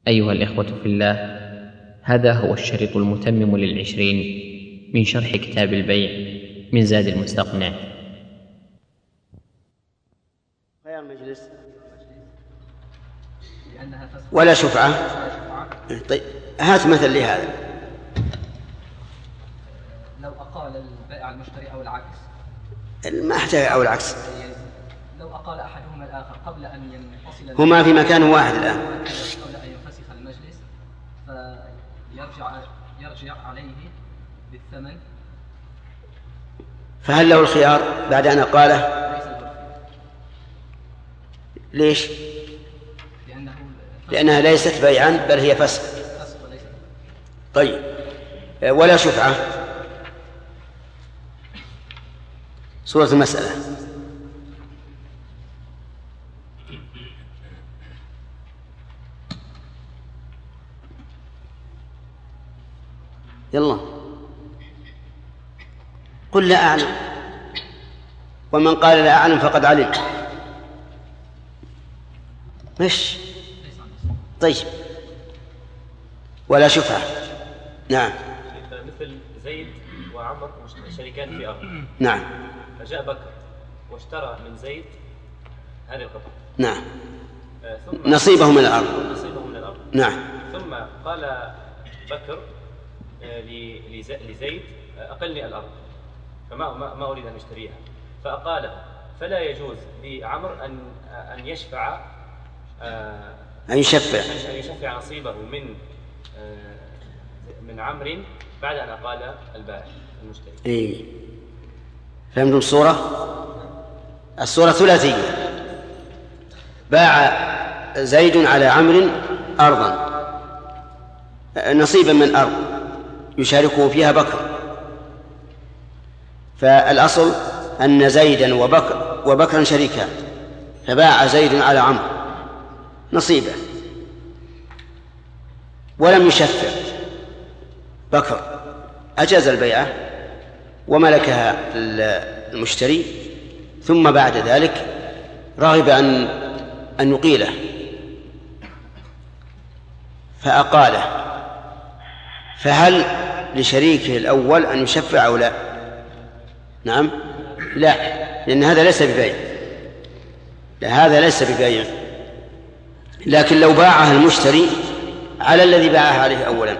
أيها الإخوة في الله، هذا هو الشريط المتمم لل20 من شرح كتاب البيع من زاد المستقنع. خيار مجلس ولا شفعة. طيب هات مثل لهذا. لو أقال البائع المشتري أو العكس، ما احتاج أو العكس، لو أقال أحدهما الآخر قبل أن ينفصل هما في مكان واحد الآن، قبل أن ينفسخ المجلس فيرجع عليه بالثمن، فهل له الخيار بعد أن قاله؟ ليش؟ لأنها ليست بيعا بل هي فسخ. طيب ولا شفعة. سورة المسألة. يلا قل لا أعلم، ومن قال لا أعلم فقد علم. مش طيب ولا شفعة. نعم. مثل زيد وعمر شريكان في أرض. نعم. فجاء بكر واشترى من زيد هذه القطعة. نعم. نصيبه من الأرض. نعم. ثم قال بكر لزيد أقلني الأرض، فما أريد أن أشتريها، فأقاله، فلا يجوز لعمر أن يشفع، أن يشفع نصيبه من عمرو بعد أن أقال البائع المشتري. إيه. فهمتم الصورة؟ الصورة ثلاثية. باع زيد على عمرو أرضا، نصيبا من أرض يشاركه فيها بكر، فالأصل أن زيدا وبكرا شريكان، فباع زيد على عمرو نصيبه ولم يشفع بكر، أجاز البيعة وملكها المشتري، ثم بعد ذلك رغب أن يقيله فأقاله، فهل لشريكه الأول أن يشفع أو لا؟ نعم. لا، لأن هذا ليس ببيع، هذا ليس ببيع. لكن لو باعها المشتري على الذي باعها عليه أولا،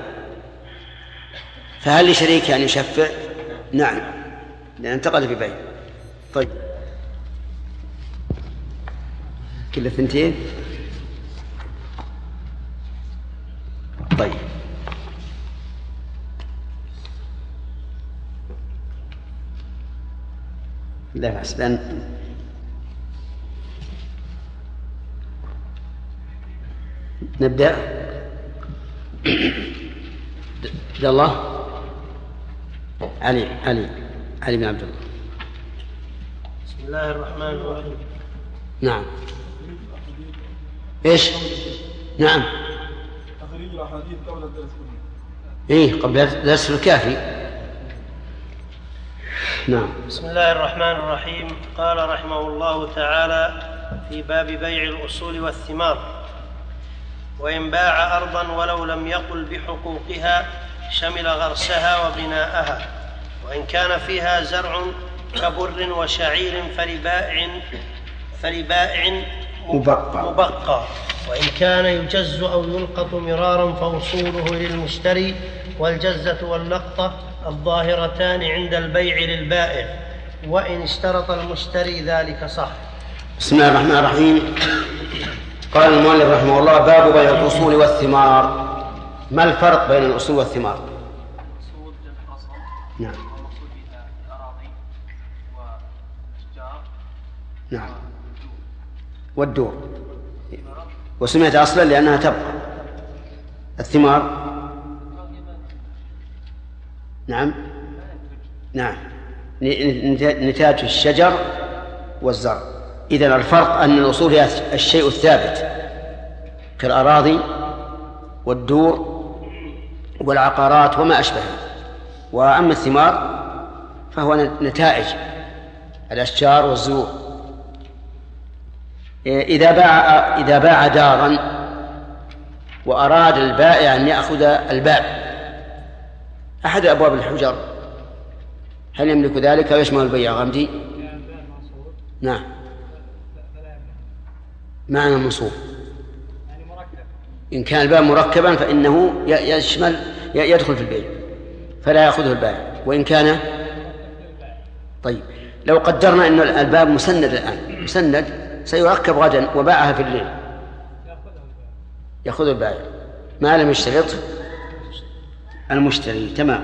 فهل لشريكه أن يشفع؟ نعم، لأن انتقل ببيع. طيب كل ثنتين. طيب لا بأس، لأن نبدأ. عبد الله علي بن عبد الله. بسم الله الرحمن الرحيم. نعم. ايش؟ نعم. تخريج الأحاديث قبل الدرس. ايه، قبل الدرس الكافي. نعم. بسم الله الرحمن الرحيم. قال رحمه الله تعالى في باب بيع الأصول والثمار: وإن باع أرضا ولو لم يقل بحقوقها شمل غرسها وبناءها، وإن كان فيها زرع كبر وشعير فلبائع مبقى، وإن كان يجز أو يلقط مرارا فوصوله للمشتري، والجزة واللقطة الظاهرتان عند البيع للبائع، وإن اشترط المشتري ذلك صح. بسم الله الرحمن الرحيم. قال المؤلف رحمه الله: باب بيع الأصول والثمار. ما الفرق بين الأصول والثمار؟ الأصول جمع أصل. نعم. والمقصود بها الأراضي والأشجار. نعم. والدور. وسميت أصلا لأنها تبقى. الثمار نعم نتاج الشجر والزرع. إذن الفرق أن الأصول هي الشيء الثابت كالأراضي والدور والعقارات وما أشبهها، وأما الثمار فهو نتائج الأشجار والزهور. إذا باع دارا وأراد البائع أن يأخذ الباب أحد أبواب الحجر، هل يملك ذلك ويشمل البيع غمدي؟ نعم. معنى منصوب إن كان الباب مركبا فإنه يشمل يدخل في البيع فلا يأخذه البائع. وإن كان طيب لو قدرنا أن الباب مسند الآن، مسند سيركب غدا وباعها في الليل، يأخذ البائع ما لم يشترط المشتري. تمام.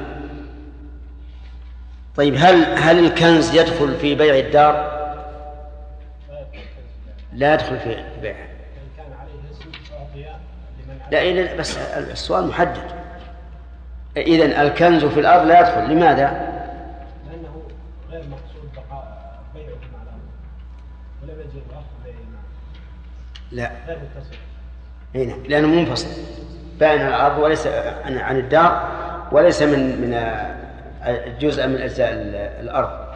طيب هل الكنز يدخل في بيع الدار؟ لا يدخل في بيعها. لا بس السؤال محدد. إذن الكنز في الأرض لا يدخل. لماذا؟ لأنه غير مقصود بقاء بيعه مع الأرض ولم يجب أخذ بيعه. لا غير متصل. هنا لأنه منفصل بين الأرض وليس عن الدار، وليس من جزء من أجزاء الأرض.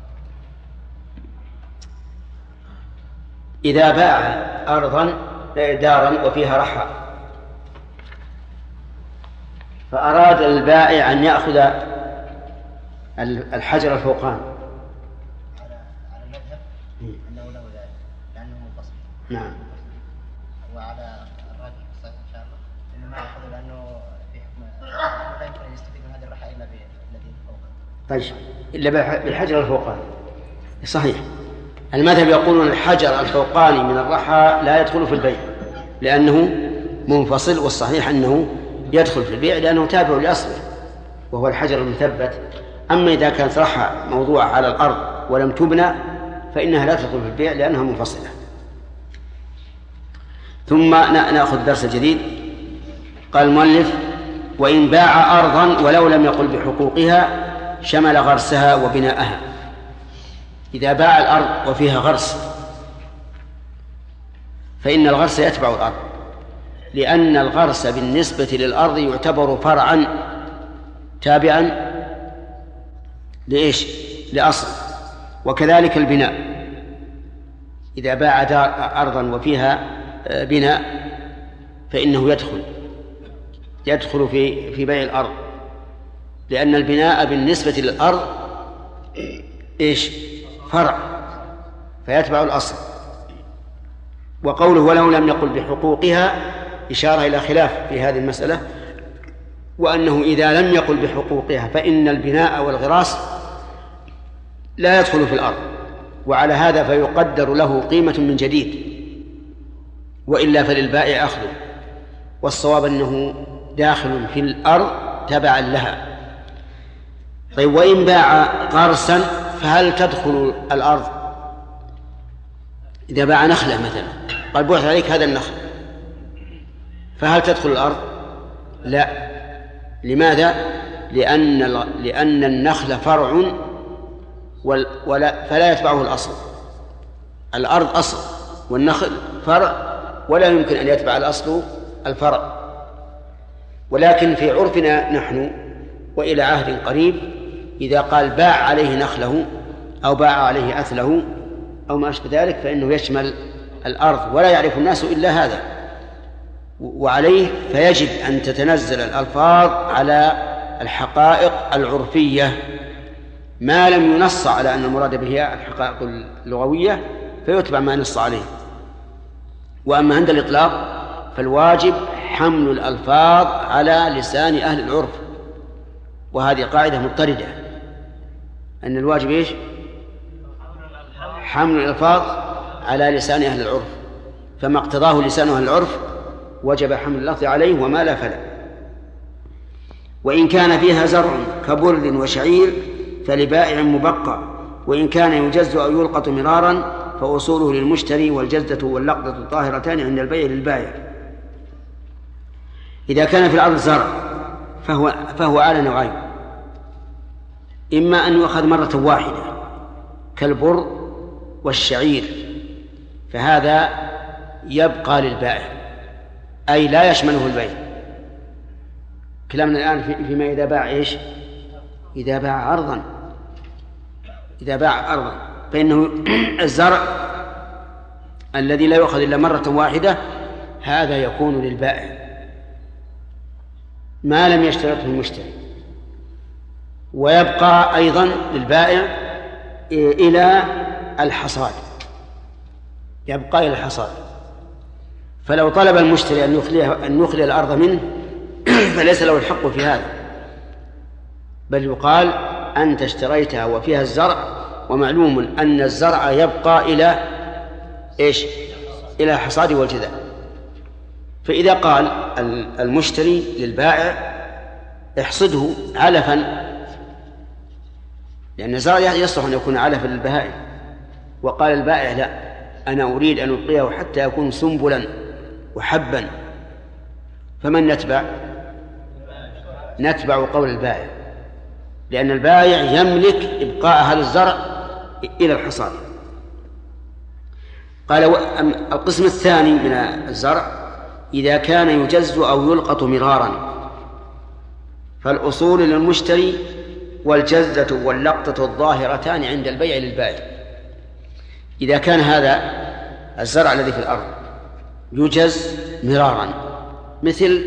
إذا باع أرضا دارا وفيها رحى فأراد البائع أن يأخذ الحجر الفوقاني على المذهب أنه له ذلك لأنه منفصل. نعم. وعلى الراجح الصحيح إن شاء الله إنه ما يأخذ لأنه في حكم لا يمكن أن يستفيد من هذه الرحى إلا بالذي فوقه. طيب إلا بالحجر الفوقاني. صحيح. المذهب يقولون الحجر الفوقاني من الرحى لا يدخل في البيع لأنه منفصل، والصحيح أنه يدخل في البيع لأنه تابع لأصله وهو الحجر المثبت. أما إذا كانت رحى موضوعة على الأرض ولم تبنى فإنها لا تدخل في البيع لأنها منفصلة. ثم نأخذ درس جديد. قال المؤلف: وإن باع أرضا ولو لم يقل بحقوقها شمل غرسها وبناءها. إذا باع الأرض وفيها غرس فإن الغرس يتبع الأرض، لأن الغرس بالنسبة للأرض يعتبر فرعا تابعا لإيش؟ لأصل. وكذلك البناء، إذا باع أرضا وفيها بناء فإنه يدخل في بيع الأرض، لأن البناء بالنسبة للأرض إيش؟ فرع فيتبع الأصل. وقوله ولو لم يقل بحقوقها إشارة إلى خلاف في هذه المسألة، وأنه إذا لم يقل بحقوقها فإن البناء والغراس لا يدخل في الأرض، وعلى هذا فيقدر له قيمة من جديد، وإلا فللبائع أخذه. والصواب أنه داخل في الأرض تبعا لها. طيب وإن باع غرسا فهل تدخل الأرض؟ إذا باع نخلة مثلا قال بعث عليك هذا النخل، فهل تدخل الأرض؟ لا. لماذا؟ لأن النخل فرع فلا يتبعه الأصل. الأرض أصل والنخل فرع، ولا يمكن أن يتبع الأصل الفرع. ولكن في عرفنا نحن وإلى عهد قريب إذا قال باع عليه نخله أو باع عليه أثله أو ما أشبه ذلك فإنه يشمل الأرض، ولا يعرف الناس إلا هذا. وعليه فيجب أن تتنزل الألفاظ على الحقائق العرفية ما لم ينص على أن المراد به الحقائق اللغوية فيتبع ما نص عليه. وأما عند الإطلاق فالواجب حمل الألفاظ على لسان أهل العرف، وهذه قاعدة مضطردة أن الواجب إيش؟ حمل الألفاظ على لسان أهل العرف، فما اقتضاه لسان أهل العرف وجب حمل اللفظ عليه وما لا فلا. وإن كان فيها زرع كبرد وشعير فلبائع مبقى، وإن كان يجز أو يلقط مرارا فأصوله للمشتري، والجزة واللقطة طاهرتان عند البيع للبائع. إذا كان في الأرض زرع فهو على نوعين: إما أن يؤخذ مرة واحدة كالبر والشعير فهذا يبقى للبائع أي لا يشمله البيع. كلامنا الآن فيما إذا باع إيش؟ إذا باع أرضا، إذا باع أرضا فإنه الزرع الذي لا يؤخذ إلا مرة واحدة هذا يكون للبائع ما لم يشترطه المشتري، ويبقى أيضا للبائع إلى الحصاد، يبقى إلى الحصاد. فلو طلب المشتري أن يخلي الأرض منه فليس له الحق في هذا، بل يقال أنت اشتريتها وفيها الزرع، ومعلوم أن الزرع يبقى إلى إيش؟ إلى الحصاد والجذع. فإذا قال المشتري للبائع احصده علفا، لأن الزرع يصلح أن يكون علفا للبهائم، وقال البائع لا، أنا أريد أن أبقيه حتى يكون سنبلا وحبا، فمن نتبع؟ نتبع قول البائع، لأن البائع يملك إبقاء هذا الزرع إلى الحصاد. قال القسم الثاني من الزرع إذا كان يجز أو يلقط مرارا، فالأصول للمشتري والجزة واللقطة الظاهرتان عند البيع للبائع. إذا كان هذا الزرع الذي في الأرض يجز مرارا، مثل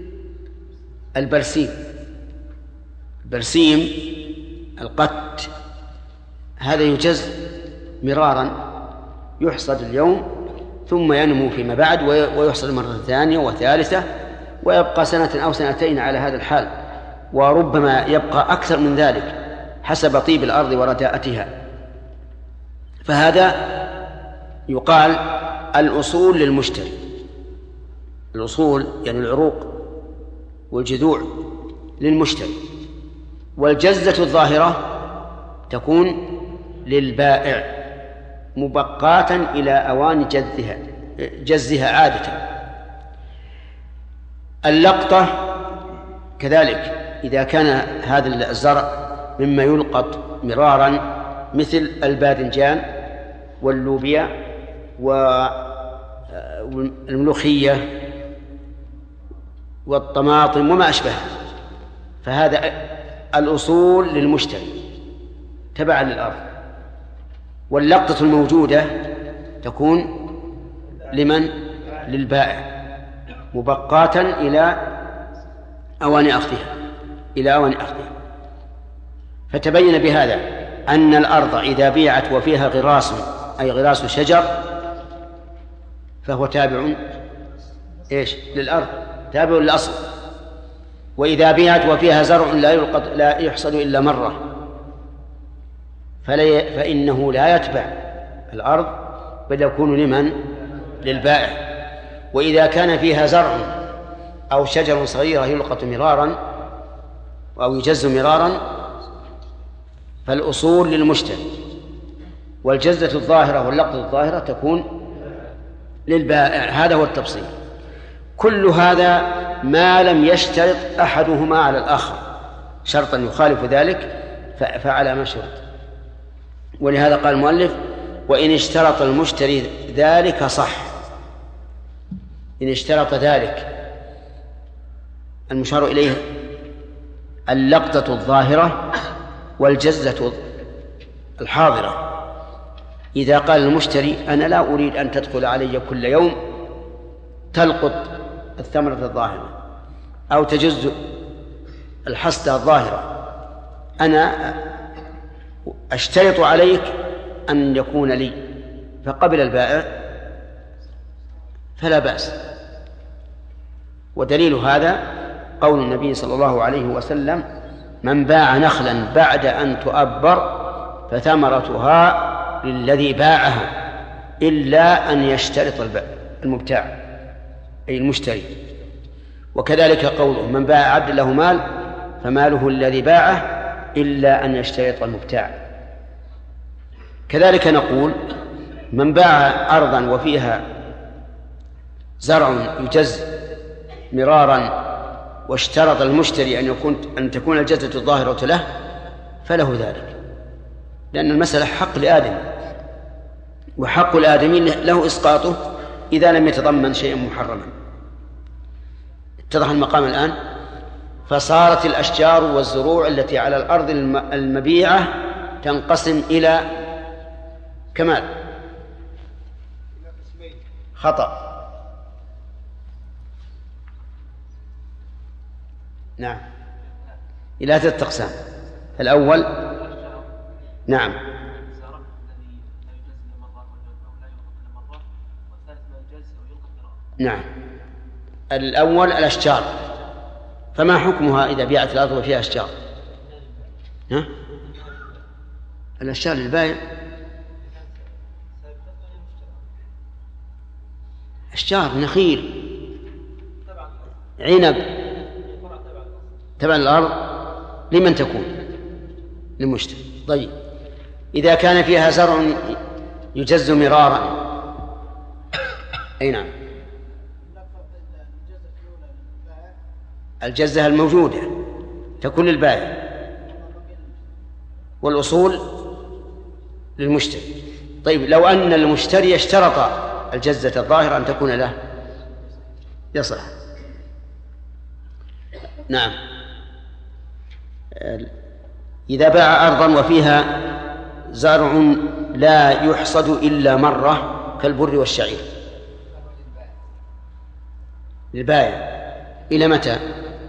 البرسيم القت، هذا يجز مرارا، يحصد اليوم ثم ينمو فيما بعد ويحصد مرة ثانية وثالثة، ويبقى سنة أو سنتين على هذا الحال، وربما يبقى أكثر من ذلك حسب طيب الأرض ورداءتها. فهذا يقال الأصول للمشتري، الأصول يعني العروق والجذوع للمشتري، والجزة الظاهرة تكون للبائع مبقاة إلى أوان جزها عادة. اللقطة كذلك إذا كان هذا الزرع مما يلقط مرارا، مثل الباذنجان واللوبيا والملوخية والطماطم وما أشبهها، فهذا الأصول للمشتري تبعا للأرض، واللقطة الموجودة تكون لمن؟ للبائع مبقاة إلى أوان أخذها، فتبين بهذا أن الأرض إذا بيعت وفيها غراس أي غراس شجر فهو تابع إيش؟ للأرض، تابع للأصل. وإذا بيعت وفيها زرع لا يحصد إلا مرة فإنه لا يتبع الأرض بل يكون لمن؟ للبائع. وإذا كان فيها زرع أو شجر صغيرة يلقط مرارا أو يجز مرارا فالأصول للمشتري، والجزة الظاهرة واللقطة الظاهرة تكون للبائع. هذا هو التفصيل. كل هذا ما لم يشترط أحدهما على الآخر شرطا يخالف ذلك فعلى ما شرط. ولهذا قال المؤلف وإن اشترط المشتري ذلك صح. إن اشترط ذلك المشار إليه اللقطة الظاهرة والجزة الحاضرة. إذا قال المشتري أنا لا أريد أن تدخل علي كل يوم تلقط الثمرة الظاهرة أو تجز الحصدة الظاهرة، أنا أشترط عليك أن يكون لي، فقبل البائع فلا بأس. ودليل هذا قول النبي صلى الله عليه وسلم من باع نخلا بعد أن تؤبر فثمرتها للذي باعها إلا أن يشترط المبتاع أي المشتري. وكذلك قوله من باع عبد له مال فماله الذي باعه إلا أن يشترط المبتاع. كذلك نقول من باع أرضا وفيها زرع يجز مرارا واشترط المشتري أن تكون الجزة الظاهرة له فله ذلك، لأن المسألة حق لآدم، وحق الآدمي له إسقاطه إذا لم يتضمن شيئا محرما. اتضح المقام الآن. فصارت الأشجار والزروع التي على الأرض المبيعة تنقسم إلى كمال خطأ. نعم، إلى 3 أقسام. الأول نعم، نعم، الأول الأشجار، فما حكمها إذا بيعت الأرض وفيها أشجار؟ ها؟ الأشجار للبائع، أشجار نخيل عنب تبع الأرض لمن تكون؟ للمشتري. طيب إذا كان فيها زرع يجز مرارا، أي نعم، الجزة الموجودة تكون للبائع والأصول للمشتري. طيب لو أن المشتري اشترط الجزة الظاهرة أن تكون له يصح. نعم، إذا باع أرضا وفيها زرع لا يحصد إلا مرة كالبر والشعير للبائع إلى متى؟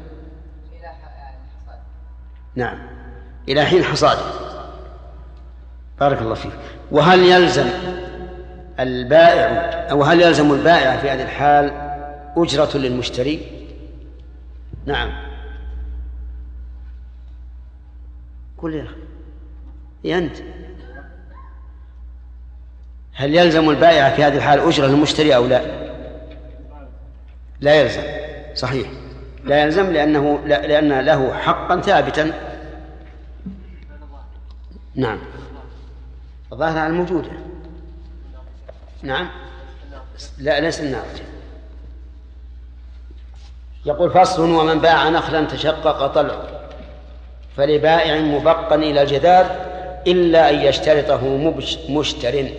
نعم، إلى حين حصاده. بارك الله فيك. وهل يلزم البائع أو هل يلزم البائع في هذه الحال أجرة للمشتري؟ نعم، قل يا أخي أنت، هل يلزم البائع في هذه الحال أجرة للمشتري أو لا؟ لا يلزم، صحيح لا يلزم، لأن له حقا ثابتا. نعم، الظاهر على الموجودة. نعم، لا ليس الناظر. يقول فصل: ومن باع نخلا تشقق طلعه فلبائع مبقا إلى الجدار إلا أن يشترطه مشتر.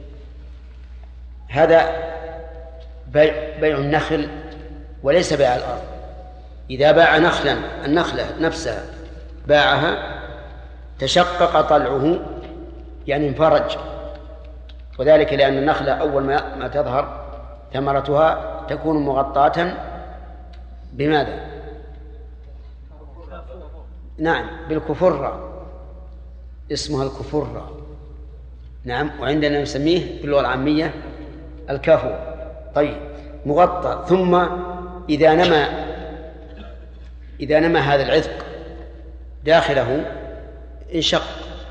هذا بيع النخل وليس بيع الأرض. إذا باع نخلا، النخلة نفسها باعها تشقق طلعه يعني انفرج، وذلك لأن النخلة أول ما تظهر ثمرتها تكون مغطاة بماذا؟ نعم، بالكفرة، اسمها الكفرة. نعم، وعندنا نسميه باللغة العامية الكافو. طيب، مغطى. ثم إذا نما هذا العذق داخله انشق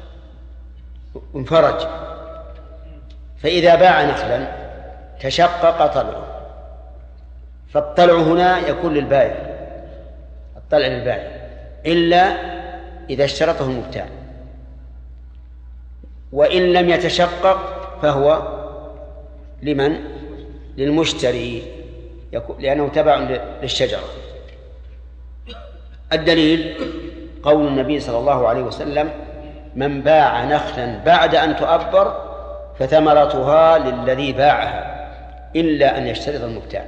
انفرج. فإذا باع نخلا تشقق طلعه، فالطلع هنا يكون للبائع، الطلع للبائع إلا إذا اشترطه المبتاع، وإن لم يتشقق فهو لمن؟ للمشتري، لأنه تبع للشجرة. الدليل قول النبي صلى الله عليه وسلم: من باع نخلا بعد أن تؤبر فثمرتها للذي باعها إلا أن يشترط المبتاع.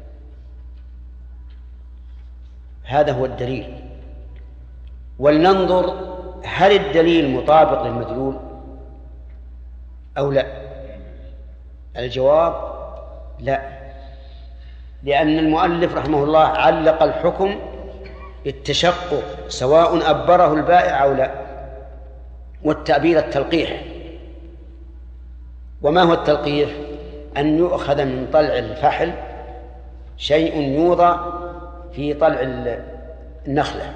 هذا هو الدليل. ولننظر هل الدليل مطابق للمدلول أو لا. الجواب لا، لأن المؤلف رحمه الله علق الحكم بالتشقق سواء أبره البائع أو لا، والتأبير التلقيح. وما هو التلقيح؟ أن يؤخذ من طلع الفحل شيء يوضع في طلع النخلة،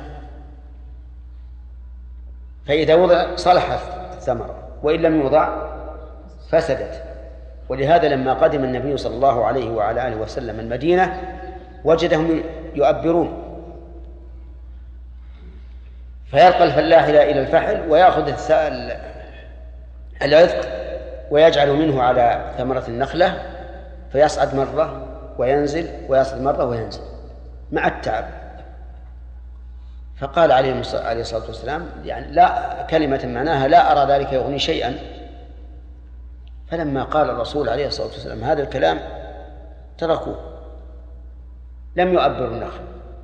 فإذا وضع صلحت الثمرة، وإن لم يوضع فسدت. ولهذا لما قدم النبي صلى الله عليه وعلى آله وسلم المدينة وجدهم يؤبرون، فيلقى الفلاح إلى الفحل ويأخذ العذق ويجعل منه على ثمرة النخلة، فيصعد مرة وينزل ويصعد مرة وينزل مع التعب. فقال عليه الصلاة والسلام يعني لا، كلمة معناها لا أرى ذلك يغني شيئا. فلما قال الرسول عليه الصلاة والسلام هذا الكلام تركوه، لم يؤبروا النخل،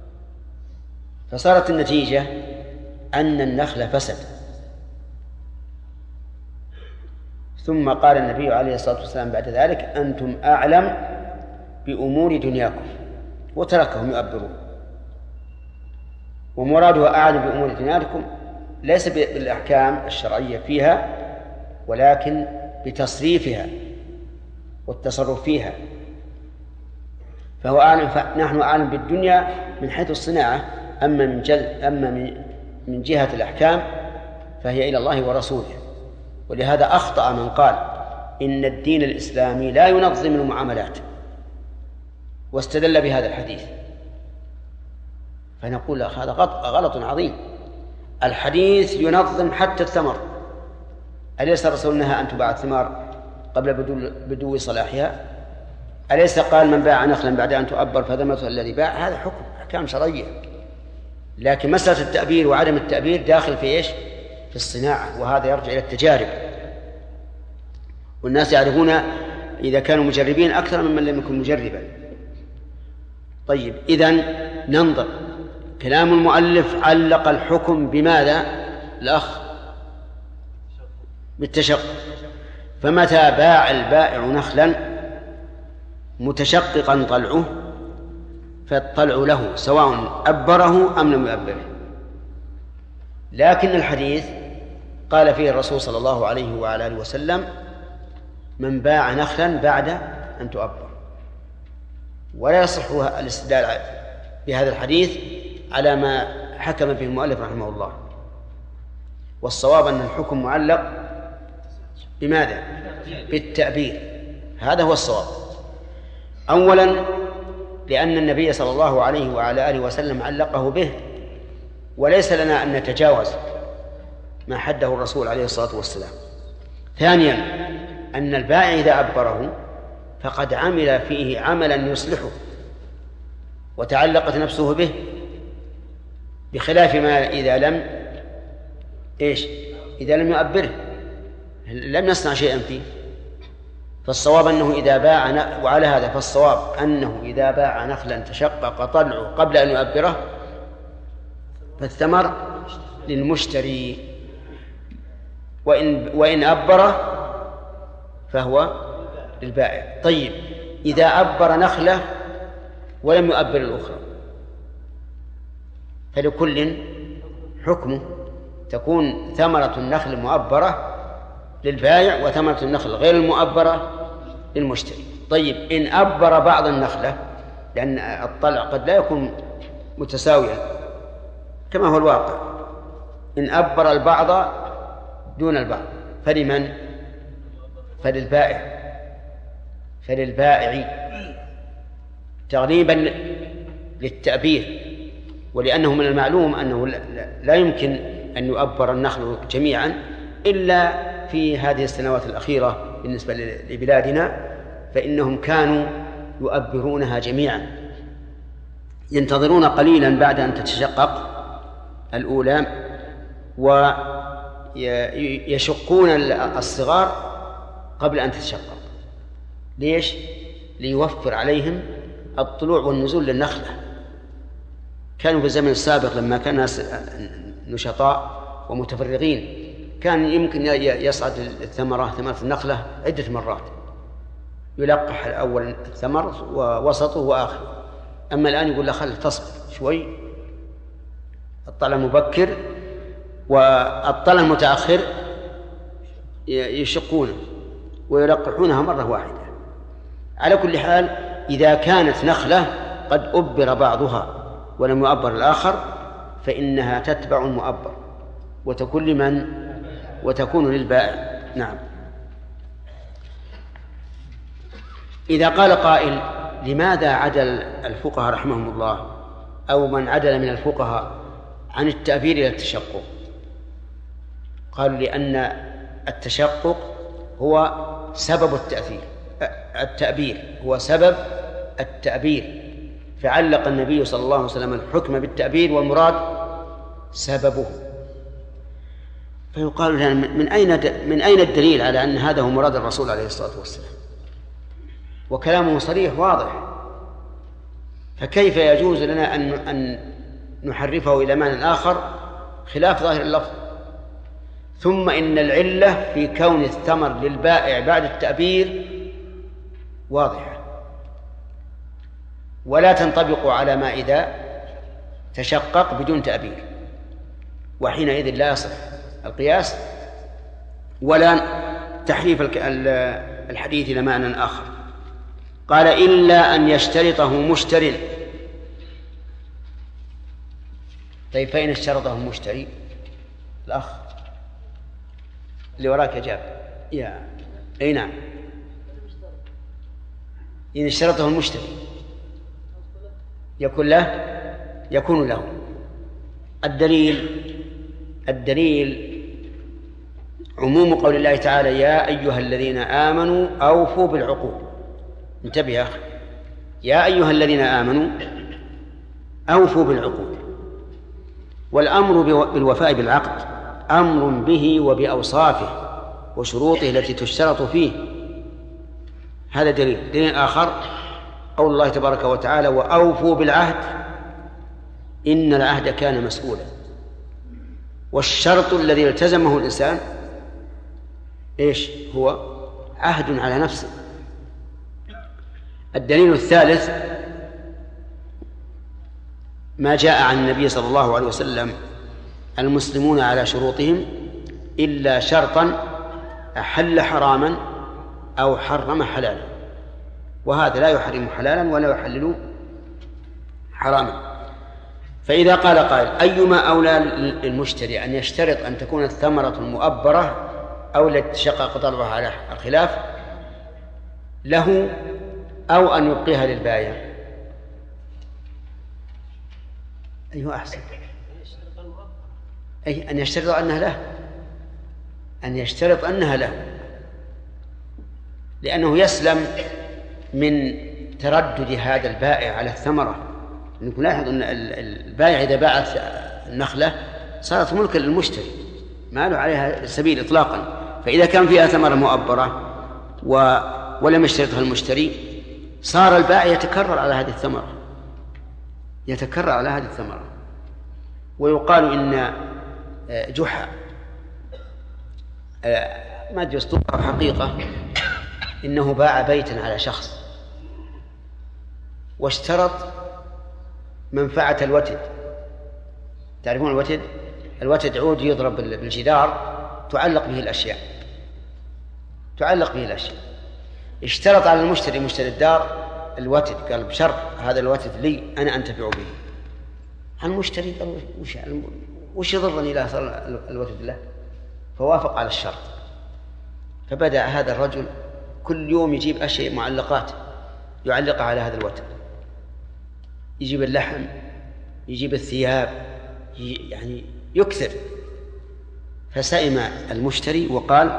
فصارت النتيجة أن النخل فسد. ثم قال النبي عليه الصلاة والسلام بعد ذلك: أنتم أعلم بأمور دنياكم، وتركهم يؤبرون. ومراده أعلم بأمور دنياكم ليس بالأحكام الشرعية فيها، ولكن بتصريفها والتصرف فيها. فهو أعلم، نحن أعلم بالدنيا من حيث الصناعة، أما من جهة الأحكام فهي إلى الله ورسوله. ولهذا أخطأ من قال إن الدين الإسلامي لا ينظم المعاملات واستدل بهذا الحديث، فنقول هذا غلط عظيم. الحديث ينظم حتى الثمر. أليس الرسول نهى أن تباع الثمار قبل بدو صلاحها؟ أليس قال من باع نخلا بعد أن تؤبر فثمرته الذي باع؟ هذا حكم أحكام شرعية. لكن مسألة التأبير وعدم التأبير داخل في إيش؟ في الصناعة، وهذا يرجع إلى التجارب، والناس يعرفون إذا كانوا مجربين أكثر ممن لم يكن مجربا. طيب، إذن ننظر كلام المؤلف علق الحكم بماذا الأخ؟ بالتشقق. فمتى باع البائع نخلا متشققا طلعه فالطلع له سواء أبره أم لم يؤبره. لكن الحديث قال فيه الرسول صلى الله عليه وعلى آله وسلم من باع نخلا بعد أن تؤبر، ولا يصح الاستدلال بهذا الحديث على ما حكم به المؤلف رحمه الله. والصواب أن الحكم معلق بماذا؟ بالتأبير. هذا هو الصواب. أولا لأن النبي صلى الله عليه وعلى آله وسلم علقه به، وليس لنا أن نتجاوز ما حده الرسول عليه الصلاة والسلام. ثانيا أن البائع إذا أبره فقد عمل فيه عملا يصلحه وتعلقت نفسه به، بخلاف ما إذا لم إذا لم يؤبره لم يصنع شيئا فيه. فالصواب أنه إذا باع، وعلى هذا فالصواب أنه إذا باع نخلا تشقق طلعه قبل أن يؤبره فالثمر للمشتري، وإن أبره فهو للبائع. طيب، إذا أبر نخلة ولم يؤبر الأخرى فلكل حكمه، تكون ثمرة النخل المؤبرة للبائع وثمرة النخل غير المؤبرة للمشتري. طيب، إن أبر بعض النخلة، لأن الطلع قد لا يكون متساويا كما هو الواقع، إن أبر البعض دون البعض فلمن؟ فللبائع تغليبا للتأبير، ولأنه من المعلوم أنه لا يمكن أن يؤبر النخل جميعا إلا في هذه السنوات الأخيرة. بالنسبة لبلادنا فإنهم كانوا يؤبرونها جميعا، ينتظرون قليلا بعد أن تتشقق الأولى ويشقون الصغار قبل أن تتشقق. ليش؟ ليوفر عليهم الطلوع والنزول للنخلة. كانوا في الزمن السابق لما كان الناس نشطاء ومتفرغين كان يمكن يصعد ثمرة النخلة عدة مرات، يلقح الأول الثمر ووسطه وآخره. أما الآن يقول له خلي تصبر شوي، الطلع مبكر والطلع متأخر يشقونه ويلقحونها مرة واحدة. على كل حال، إذا كانت نخلة قد أبر بعضها ولم يؤبر الآخر فإنها تتبع المؤبر وتكون لمن؟ وتكون للبائع. نعم. إذا قال قائل لماذا عدل الفقهاء رحمهم الله أو من عدل من الفقهاء عن التأبير إلى التشقق؟ قالوا لأن التشقق هو سبب التأبير هو سبب التأبير، فعلق النبي صلى الله عليه وسلم الحكم بالتأبير والمراد سببه. فيقال لنا من أين الدليل على أن هذا هو مراد الرسول عليه الصلاة والسلام؟ وكلامه صريح واضح، فكيف يجوز لنا أن نحرفه إلى معنى آخر خلاف ظاهر اللفظ؟ ثم إن العلة في كون الثمر للبائع بعد التأبير واضحة، ولا تنطبق على ما إذا تشقق بدون تأبير، وحينئذ لا يصح القياس ولا تحريف الحديث إلى معنى آخر. قال إلا أن يشترطه مشتري. طيب فإن اشترطه المشتري؟ الأخ اللي وراك أجاب أي نعم، إن اشترطه المشتري يكون له. الدليل عموم قول الله تعالى يا أيها الذين آمنوا أوفوا بالعقود. انتبه يا أخي، يا أيها الذين آمنوا أوفوا بالعقود. والأمر بالوفاء بالعقد أمر به وبأوصافه وشروطه التي تشترط فيه. هذا دليل آخر قول الله تبارك وتعالى وأوفوا بالعهد إن العهد كان مسؤولا. والشرط الذي التزمه الإنسان إيش هو؟ عهد على نفسه. الدليل الثالث ما جاء عن النبي صلى الله عليه وسلم المسلمون على شروطهم إلا شرطا أحل حراما أو حرم حلالا، وهذا لا يحرم حلالا ولا يحلل حراما. فإذا قال قائل أيما أولى للمشتري أن يشترط أن تكون الثمرة المؤبرة أو التي تشقق طلعها على الخلاف له أو أن يبقيها للبائع؟ أيها أحسن؟ أي أن يشترط أنها له، أن يشترط أنها له، لأنه يسلم من تردد هذا البائع على الثمرة. نقول لاحظ أن البائع إذا باع النخلة صارت ملكا للمشتري ما له عليها سبيل إطلاقا. فإذا كان فيها ثمرة مؤبرة ولم يشترطها المشتري صار البائع يتكرر على هذه الثمرة ويقال إن جحا ما أدري أسطورة أو حقيقة إنه باع بيتا على شخص واشترط منفعة الوتد. تعرفون الوتد؟ الوتد عود يضرب بالجدار تعلق به الأشياء. اشترط على المشتري مشتري الدار الوتد، قال بشرط هذا الوتد لي أنا أنتفع به. المشتري قال وش يضرني لا صار الوتد له؟ فوافق على الشرط. فبدأ هذا الرجل كل يوم يجيب أشياء معلقات يعلقها على هذا الوتد، يجيب اللحم، يجيب الثياب، يعني يكثر. فسئم المشتري وقال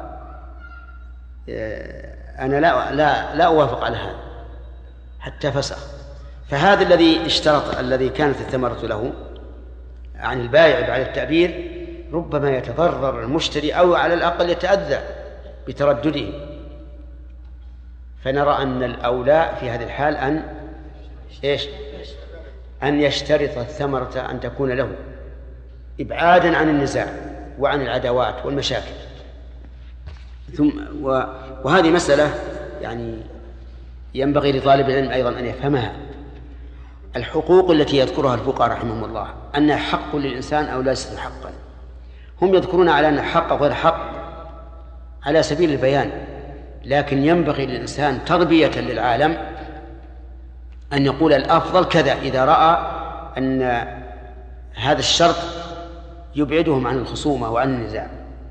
أنا لا أوافق على هذا حتى فسخ. فهذا الذي اشترط الذي كانت الثمرة له عن البائع بعد التأبير ربما يتضرر المشتري أو على الأقل يتأذى بتردده. فنرى أن الأولى في هذه الحال أن يشترط الثمرة أن تكون له إبعادا عن النزاع وعن العداوات والمشاكل. وهذه مسألة يعني ينبغي لطالب العلم أيضا أن يفهمها. الحقوق التي يذكرها الفقهاء رحمهم الله أنها حق للإنسان أو ليست حقا، هم يذكرون على أن حق غير حق على سبيل البيان، لكن ينبغي للإنسان تربية للعالم أن يقول الأفضل كذا إذا رأى أن هذا الشرط يبعدهم عن الخصومة وعن النزاع.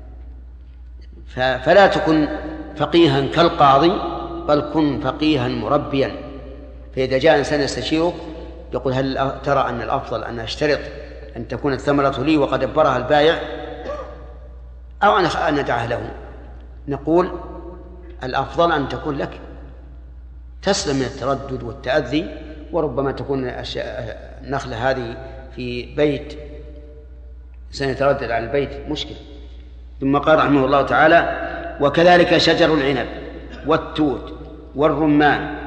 فلا تكن فقيها كالقاضي بل كن فقيها مربيا. فإذا جاء إنسان يستشيرك يقول هل ترى أن الأفضل أن أشترط أن تكون الثمرة لي وقد أبرها البائع أو أن ندعها له؟ نقول الأفضل أن تكون لك، تسلم من التردد والتأذي. وربما تكون النخلة هذه في بيت سنتردد على البيت مشكلة. ثم قال رحمه الله تعالى وكذلك شجر العنب والتوت والرمان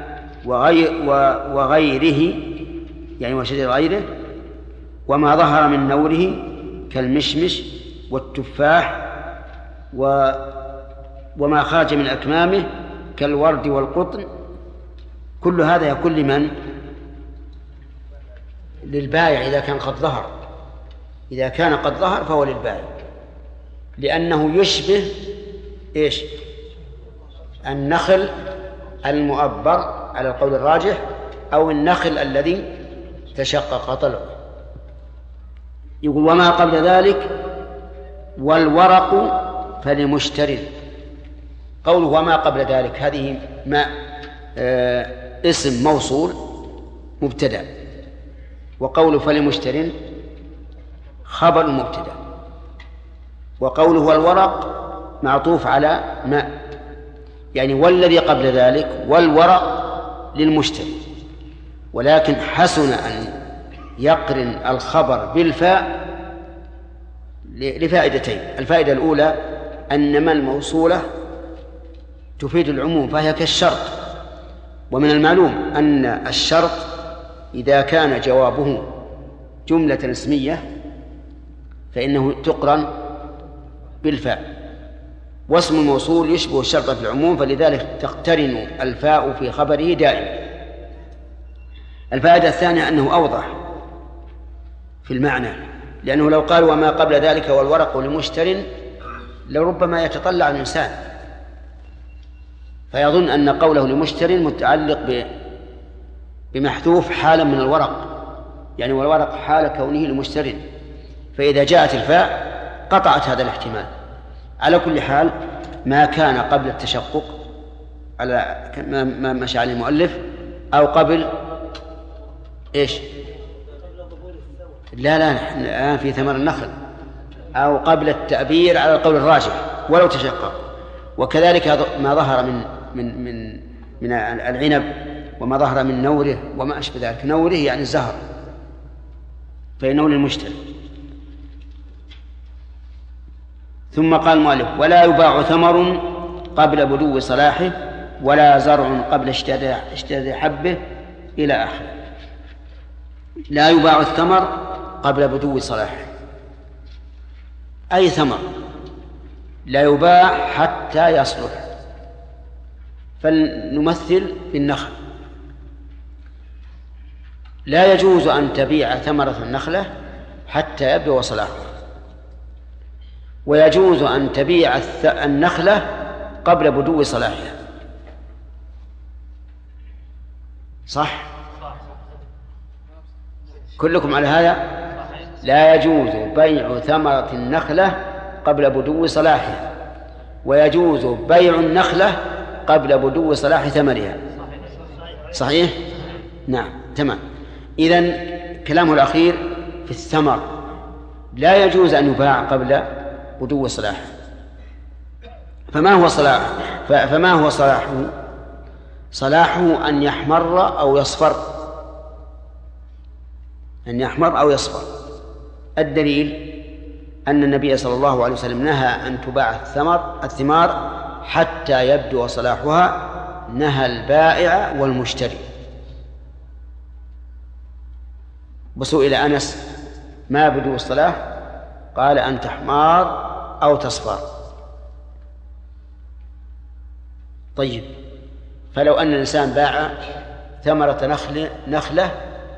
وغيره، يعني وشجر غيره، وما ظهر من نوره كالمشمش والتفاح وما خرج من أكمامه كالورد والقطن، كل هذا يكون لمن؟ للبائع إذا كان قد ظهر، إذا كان قد ظهر فهو للبائع، لأنه يشبه إيش؟ النخل المؤبر على القول الراجح، أو النخل الذي تشقق طلعه. يقول وما قبل ذلك والورق فلمشتر. قوله وما قبل ذلك هذه ما اسم موصول مبتدأ، وقوله فلمشتر خبر مبتدأ، وقوله والورق معطوف على ما، يعني والذي قبل ذلك والورق للمشتري، ولكن حسن أن يقرن الخبر بالفاء لفائدتين. الفائدة الأولى أن ما الموصولة تفيد العموم فهي كالشرط، ومن المعلوم أن الشرط إذا كان جوابه جملة اسمية فإنه تقرن بالفاء، واسم الموصول يشبه الشرط في العموم، فلذلك تقترن الفاء في خبره دائما. الفائدة الثانية أنه أوضح في المعنى، لأنه لو قال وما قبل ذلك والورق لمشتر لربما يتطلع الإنسان فيظن أن قوله لمشتر متعلق بمحذوف حالا من الورق، يعني والورق حال كونه لمشتر، فإذا جاءت الفاء قطعت هذا الاحتمال. على كل حال ما كان قبل التشقق على ما مشى عليه المؤلف، أو قبل إيش؟ لا في ثمر النخل، أو قبل التأبير على القول الراجح ولو تشقق، وكذلك ما ظهر من العنب وما ظهر من نوره وما أشبه ذلك. نوره يعني الزهر فإنه للمشتري. ثم قال المؤلف ولا يباع ثمر قبل بدو صلاحه ولا زرع قبل اشتداد حبه إلى آخره. لا يباع الثمر قبل بدو صلاحه، أي ثمر لا يباع حتى يصلح. فلنمثل بالنخل، لا يجوز أن تبيع ثمرة النخلة حتى يبدو صلاحها، ويجوز أن تبيع النخلة قبل بدو صلاحها. صح؟ كلكم على هذا؟ لا يجوز بيع ثمرة النخلة قبل بدو صلاحها، ويجوز بيع النخلة قبل بدو صلاح ثمرها. صحيح؟ نعم تمام. إذن كلامه الأخير في الثمر لا يجوز أن يباع قبل بدو صلاحه. فما هو صلاحه؟ صلاحه أن يحمر أو يصفر، أن يحمر أو يصفر. الدليل أن النبي صلى الله عليه وسلم نهى أن تباع الثمار حتى يبدو صلاحها، نهى البائع والمشتري. وسئل أنس ما بدو الصلاح؟ قال أن تحمار أو تصفر. طيب، فلو أن الإنسان باع ثمرة نخلة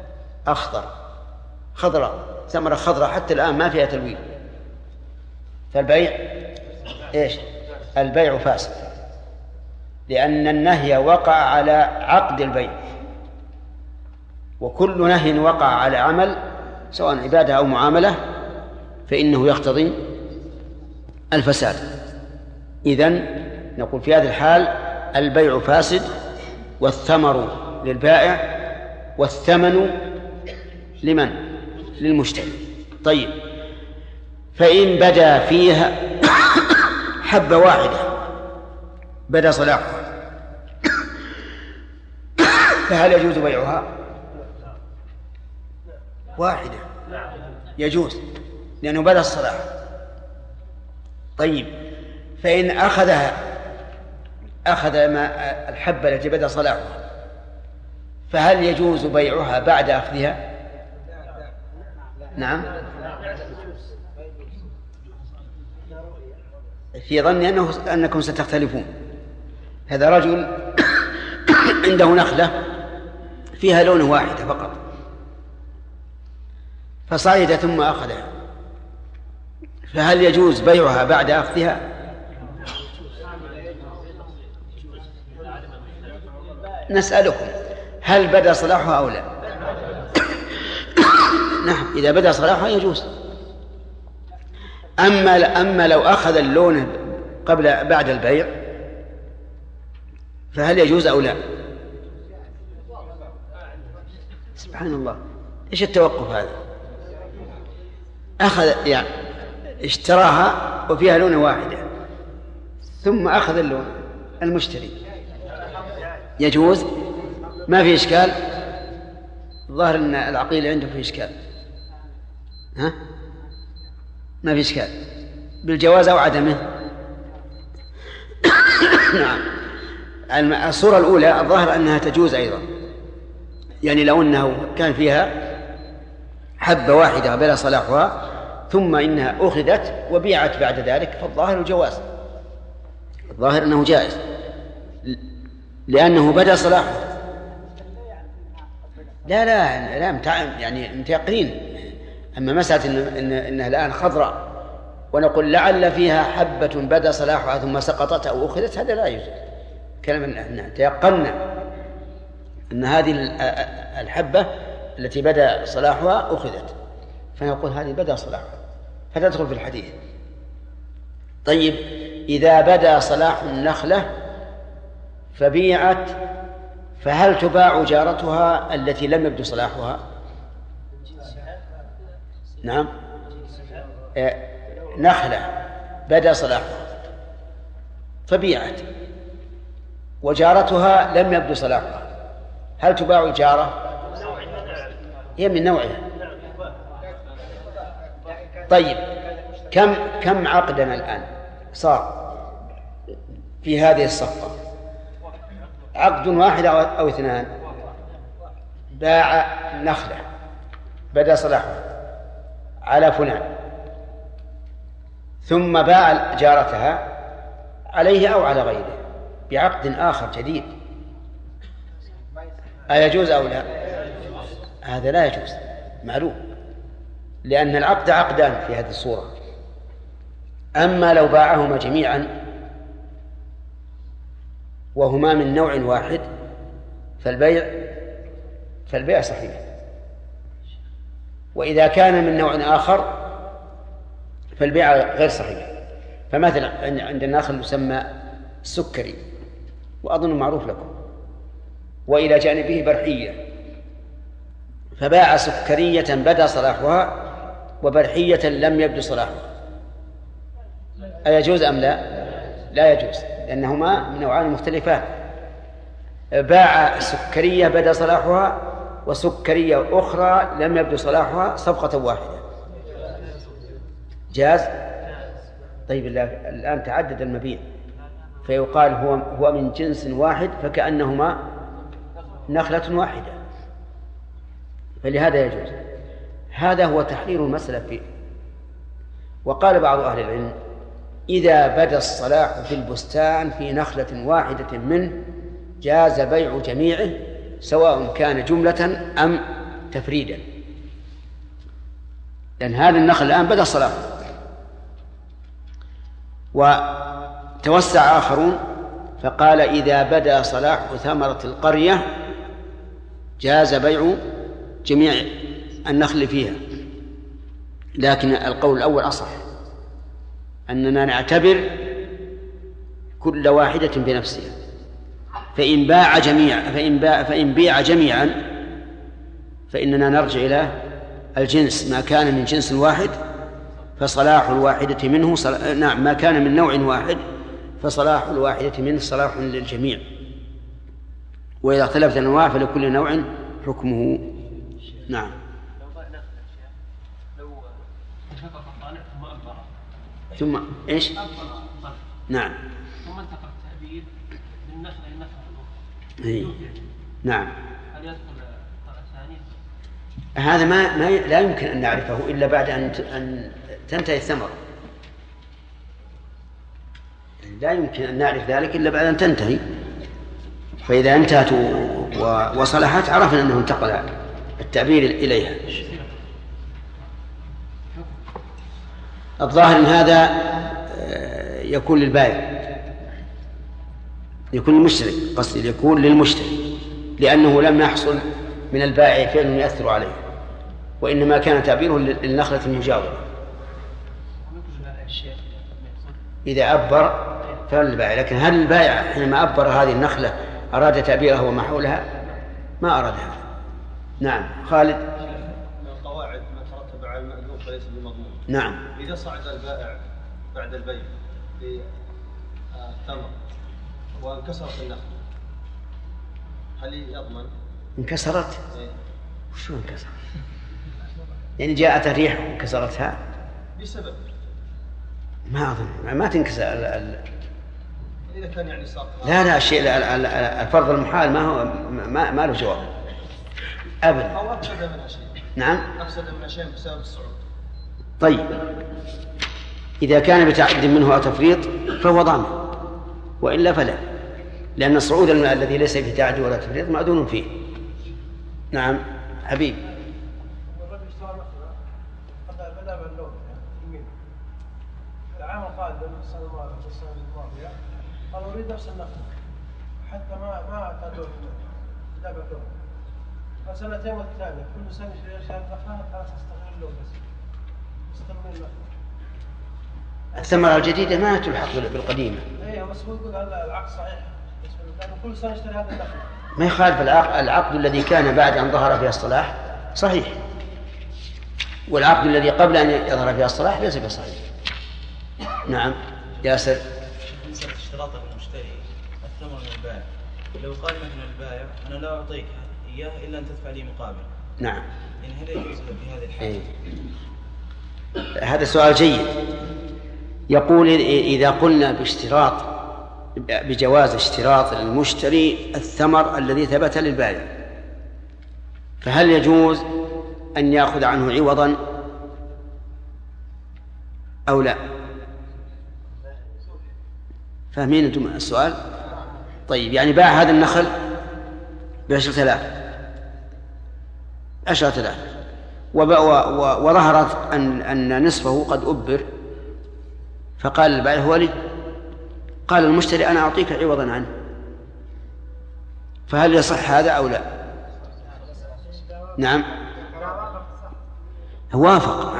خضراء، ثمرة خضراء حتى الآن ما فيها تلوين، فالبيع إيش؟ البيع فاسد، لأن النهي وقع على عقد البيع، وكل نهي وقع على عمل سواء عبادة أو معاملة فإنه يقتضي الفساد. إذن نقول في هذه الحال البيع فاسد، والثمر للبائع والثمن لمن؟ للمشتري. طيب، فإن بدا فيها حبة واحدة بدا صلاحها فهل يجوز بيعها؟ واحدة يجوز لأنه بدا الصلاح. طيب، فإن أخذ ما الحبة التي بدا صلاحها فهل يجوز بيعها بعد أخذها؟ نعم، في ظني أنكم ستختلفون. هذا رجل عنده نخلة فيها لون واحدة فقط، فصعد ثم أخذها، فهل يجوز بيعها بعد أخذها؟ نسألكم هل بدا صلاحها أو لا؟ نعم، إذا بدا صلاحها يجوز. أما لو أخذ اللون بعد البيع فهل يجوز أو لا؟ سبحان الله، إيش التوقف هذا؟ أخذ يعني اشتراها وفيها لون واحدة ثم أخذ اللون المشتري، يجوز؟ ما في إشكال؟ الظاهر أن العقيل عنده في إشكال. ها؟ ما في إشكال بالجواز أو عدمه؟ نعم. الصورة الأولى الظاهر أنها تجوز أيضا، يعني لو أنه كان فيها حبة واحدة بلا صلاحها ثم إنها أخذت وبيعت بعد ذلك، فالظاهر الجواز، الظاهر أنه جائز لأنه بدأ صلاحه. لا يعني متيقنين. أما مسألة إنها الآن خضراء ونقول لعل فيها حبة بدأ صلاحها ثم سقطت أو أخذت، هذا لا يوجد. كلام أن تيقنا أن هذه الحبة التي بدأ صلاحها أخذت، فنقول هذه بدأ صلاحها فتدخل في الحديث. طيب، إذا بدأ صلاح النخلة فبيعت، فهل تباع جارتها التي لم يبدو صلاحها؟ نعم، نخلة بدأ صلاحها فبيعت وجارتها لم يبدو صلاحها، هل تباع الجارة؟ هي من نوعها. طيب، كم عقدنا الآن صار في هذه الصفقة؟ عقد واحد أو اثنان؟ باع نخلة بدأ صلاحها على فلان ثم باع جارتها عليه أو على غيره بعقد آخر جديد، أيجوز أو لا؟ هذا لا يجوز، معلوم، لأن العقد عقدان في هذه الصورة. أما لو باعهما جميعا وهما من نوع واحد فالبيع صحيح، وإذا كان من نوع آخر فالبيع غير صحيح. فمثلا عند النخل يسمى السكري وأظن معروف لكم، وإلى جانبه برحية، فباع سكرية بدا صلاحها وبرحية لم يبدو صلاحها، أيجوز أم لا؟ لا يجوز، لأنهما من نوعان مختلفان. باع سكرية بدا صلاحها وسكرية أخرى لم يبدو صلاحها صفقة واحدة، جاز؟ طيب، الآن تعدد المبيع فيقال هو من جنس واحد فكأنهما نخلة واحدة، فلهذا يجوز. هذا هو تحرير المسألة فيه. وقال بعض أهل العلم إذا بدا الصلاح في البستان في نخلة واحدة منه جاز بيع جميعه سواء كان جملة أم تفريدا، لأن هذا النخل الآن بدا الصلاح. وتوسع آخرون فقال إذا بدا صلاح ثمرة القرية جاز بيع جميع النخل فيها، لكن القول الأول أصح، أننا نعتبر كل واحدة بنفسها، فإن بيع جميعا فإننا نرجع إلى الجنس، ما كان من جنس واحد فصلاح الواحدة منه نعم، ما كان من نوع واحد فصلاح الواحدة منه صلاح للجميع، وإذا اختلفت الأنواع فلكل نوع حكمه. نعم. ثم إيش؟ نعم. ثم انتقل التأبيد من نخلة إلى نخلة أخرى. نعم. هل يدخل الثاني؟ هذا ما لا يمكن أن نعرفه إلا بعد أن تنتهي الثمرة، لا يمكن أن نعرف ذلك إلا بعد أن تنتهي، فإذا انتهت وصلحت عرفنا أنه انتقل التعبير إليها. الظاهر أن هذا يكون للبائع، يكون للمشتري، قصدي يكون للمشتري، لأنه لم يحصل من البائع فعل يؤثر عليه، وإنما كان تعبيره للنخلة المجاورة. إذا أبر فللبائع، لكن هل البائع حينما أبر هذه النخلة أراد تعبيرها وما حولها؟ ما أراد هذا. نعم خالد. القواعد ما ترتب على المأذون فليس بمضمون. نعم. إذا صعد البائع بعد البيع بالتمر وانكسرت النخلة هل يضمن؟ انكسرت؟ شو انكسرت؟ يعني جاءت الريح وكسرتها بسبب؟ ما أظن ما تنكسر إذا كان يعني صار لا الشيء الفرض المحال ما له جواب أبدا. أو أفسد منها شيء. نعم. أفسد منها شيء بسبب الصعود. طيب إذا كان بتعد منه أو تفريط فهو ضامن، وإلا فلا، لأن الصعود الذي ليس فيه تعدي ولا تفريط مأذون فيه. نعم حبيب. العام القادم السنة الماضية قالوا أريد نفس النخلة حتى ما تدور كتابة دور، فسنتين والثانية كل سنة شهر النخلة خلاص استغل له بس استغل النخلة. الثمرة الجديدة ما تلحق بالقديمة. ايه بس هو يقول هذا العقد صحيح، لأنه كل سنة يشتري هذا النخلة. ما يخالف العقد الذي كان بعد أن ظهر فيها الصلاح صحيح، والعقد الذي قبل أن يظهر فيها الصلاح ليس بصحيح. نعم ياسر. مسألة اشتراط المشتري الثمن من البائع، لو قال مثلا البائع أنا لا أعطيك إياه إلا أن تدفع لي مقابل. نعم. يعني هل يجوز في هذه الحالة؟ هذا سؤال جيد. يقول إذا قلنا بجواز اشتراط المشتري الثمر الذي ثبت للبائع، فهل يجوز أن يأخذ عنه عوضا أو لا؟ فاهمين أنتم السؤال؟ طيب يعني باع هذا النخل ب10,000 وظهرت أن نصفه قد أبر، فقال البائع هو لي، قال المشتري أنا أعطيك عوضا عنه، فهل يصح هذا أو لا؟ نعم وافق.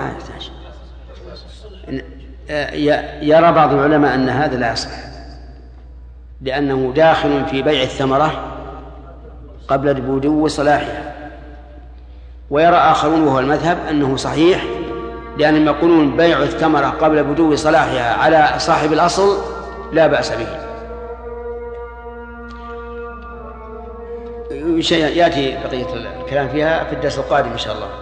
يرى بعض العلماء أن هذا لا يصح، لأنه داخل في بيع الثمرة قبل بدو صلاحها، ويرى آخرون وهو المذهب أنه صحيح، لأنهم يقولون بيع الثمرة قبل بدو صلاحها على صاحب الأصل لا بأس به. يأتي بقية الكلام فيها في الدرس القادم إن شاء الله.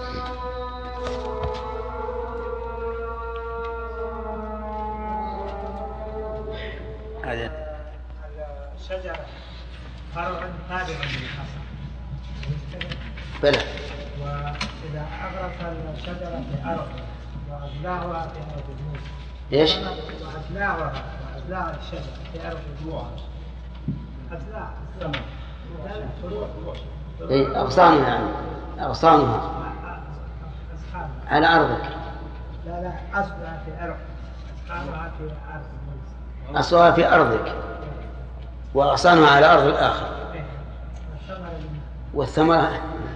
الشجرة فرع تابع للأصل بلى، وإذا أغرق الشجرة في أرض وأزلاعها في أرض الموت. إيش؟ وأزلاع الشجرة في أرض الموت. أزلاع الثمر. أغصانها يعني أغصانها على أرضك. لا أصلها في أرض، أصلها في أرض الموت. أصلها في أرضك وأغصانها على أرض الآخر. والثمرة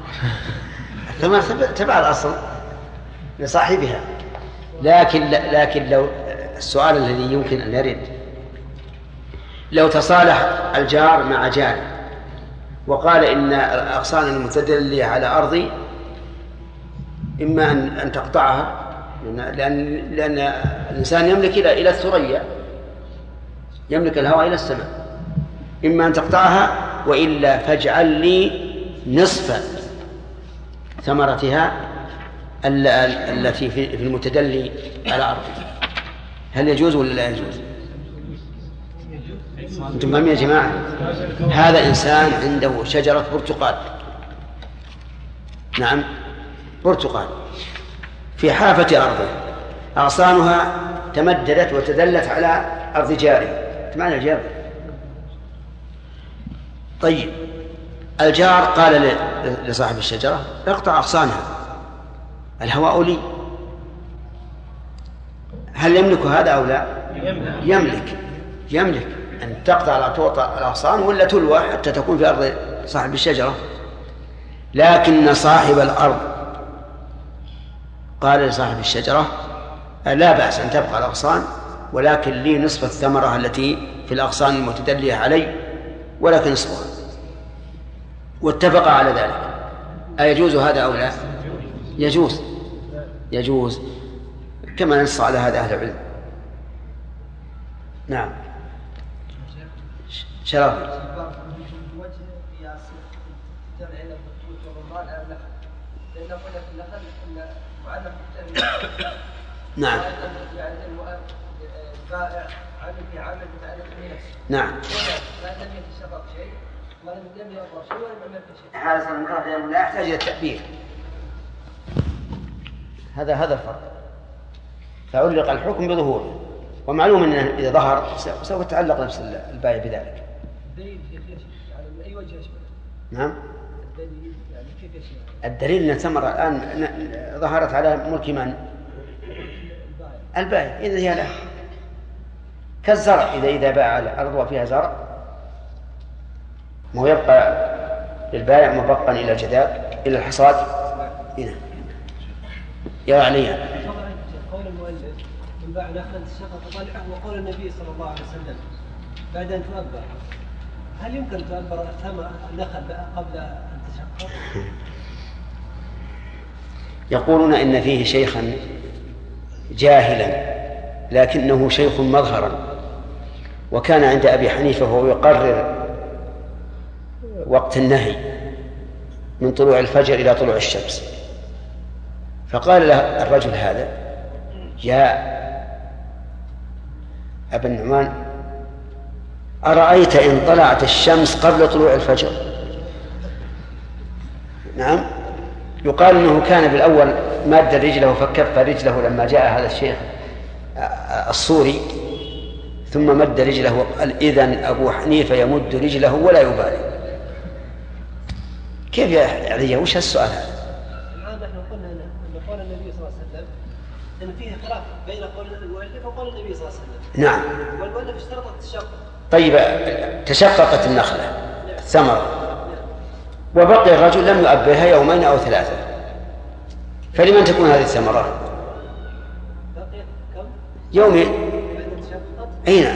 تبع الأصل لصاحبها. لكن لو السؤال الذي يمكن أن يرد، لو تصالح الجار مع جار وقال إن الأغصان المتدلية على أرضي إما أن تقطعها، لأن الإنسان يملك إلى الثريا، يملك الهواء إلى السماء، إما أن تقطعها وإلا فاجعل لي نصف ثمرتها التي في المتدلي على أرضي. هل يجوز ولا لا يجوز؟ أنتم فاهمين يا جماعة؟ هذا إنسان عنده شجرة برتقال، نعم برتقال في حافة أرضه، أغصانها تمددت وتدلت على أرض جاره، معنى الجار. طيب الجار قال لصاحب الشجرة اقطع أغصانها، الهواء لي، هل يملك هذا أو لا؟ يملك أن تقطع الأغصان ولا تلوى حتى تكون في أرض صاحب الشجرة. لكن صاحب الأرض قال لصاحب الشجرة لا بأس أن تبقى الأغصان، ولكن لي نصف الثمرة التي في الأغصان المتدلية علي ولكن نصفها، واتفق على ذلك. أيجوز هذا أو لا؟ يجوز كما نص على هذا أهل العلم. نعم. شرف. نعم. نعم. هذا المكره لا يحتاج إلى التعبير. هذا الفرق. فعلق الحكم بظهوره، ومعلوم أنه إذا ظهر سوف تعلق نفس البائع بذلك. نعم. الدليل أن الثمرة الآن ظهرت على ملك من؟ البائع. إذا هي له كالزرع، إذا باع الأرض وفيها زرع ما يبقى للبائع مبقا إلى الجذاب إلى الحصاد. هنا يرى عليها قول المؤلف من باع نخلا تساقط طلعه، وقول النبي صلى الله عليه وسلم بعد أن تؤبر، هل يمكن تؤبر ثمر النخل قبل أن تشقق؟ يقولون إن فيه شيخا جاهلا لكنه شيخ مظهرا، وكان عند أبي حنيفة وهو يقرر وقت النهي من طلوع الفجر إلى طلوع الشمس، فقال له الرجل هذا: يا أبا النعمان، أرأيت إن طلعت الشمس قبل طلوع الفجر؟ نعم. يقال أنه كان بالأول ماد رجله فكف رجله لما جاء هذا الشيخ الصوري، ثم مد رجله وقال: إذن أبو حنيفة يمد رجله ولا يبالي. كيف يا علي؟ وش هالسؤال هذا؟ الآن نحن قلنا أن قول النبي صلى الله عليه وسلم أن فيه خلاف بين قول المؤلف وقول النبي صلى الله عليه وسلم. نعم. والمؤلف اشترط التشقق. طيب، تشققت النخلة الثمرة وبقي الرجل لم يؤبرها يومين أو 3، فلمن تكون هذه الثمرات؟ يومين. أين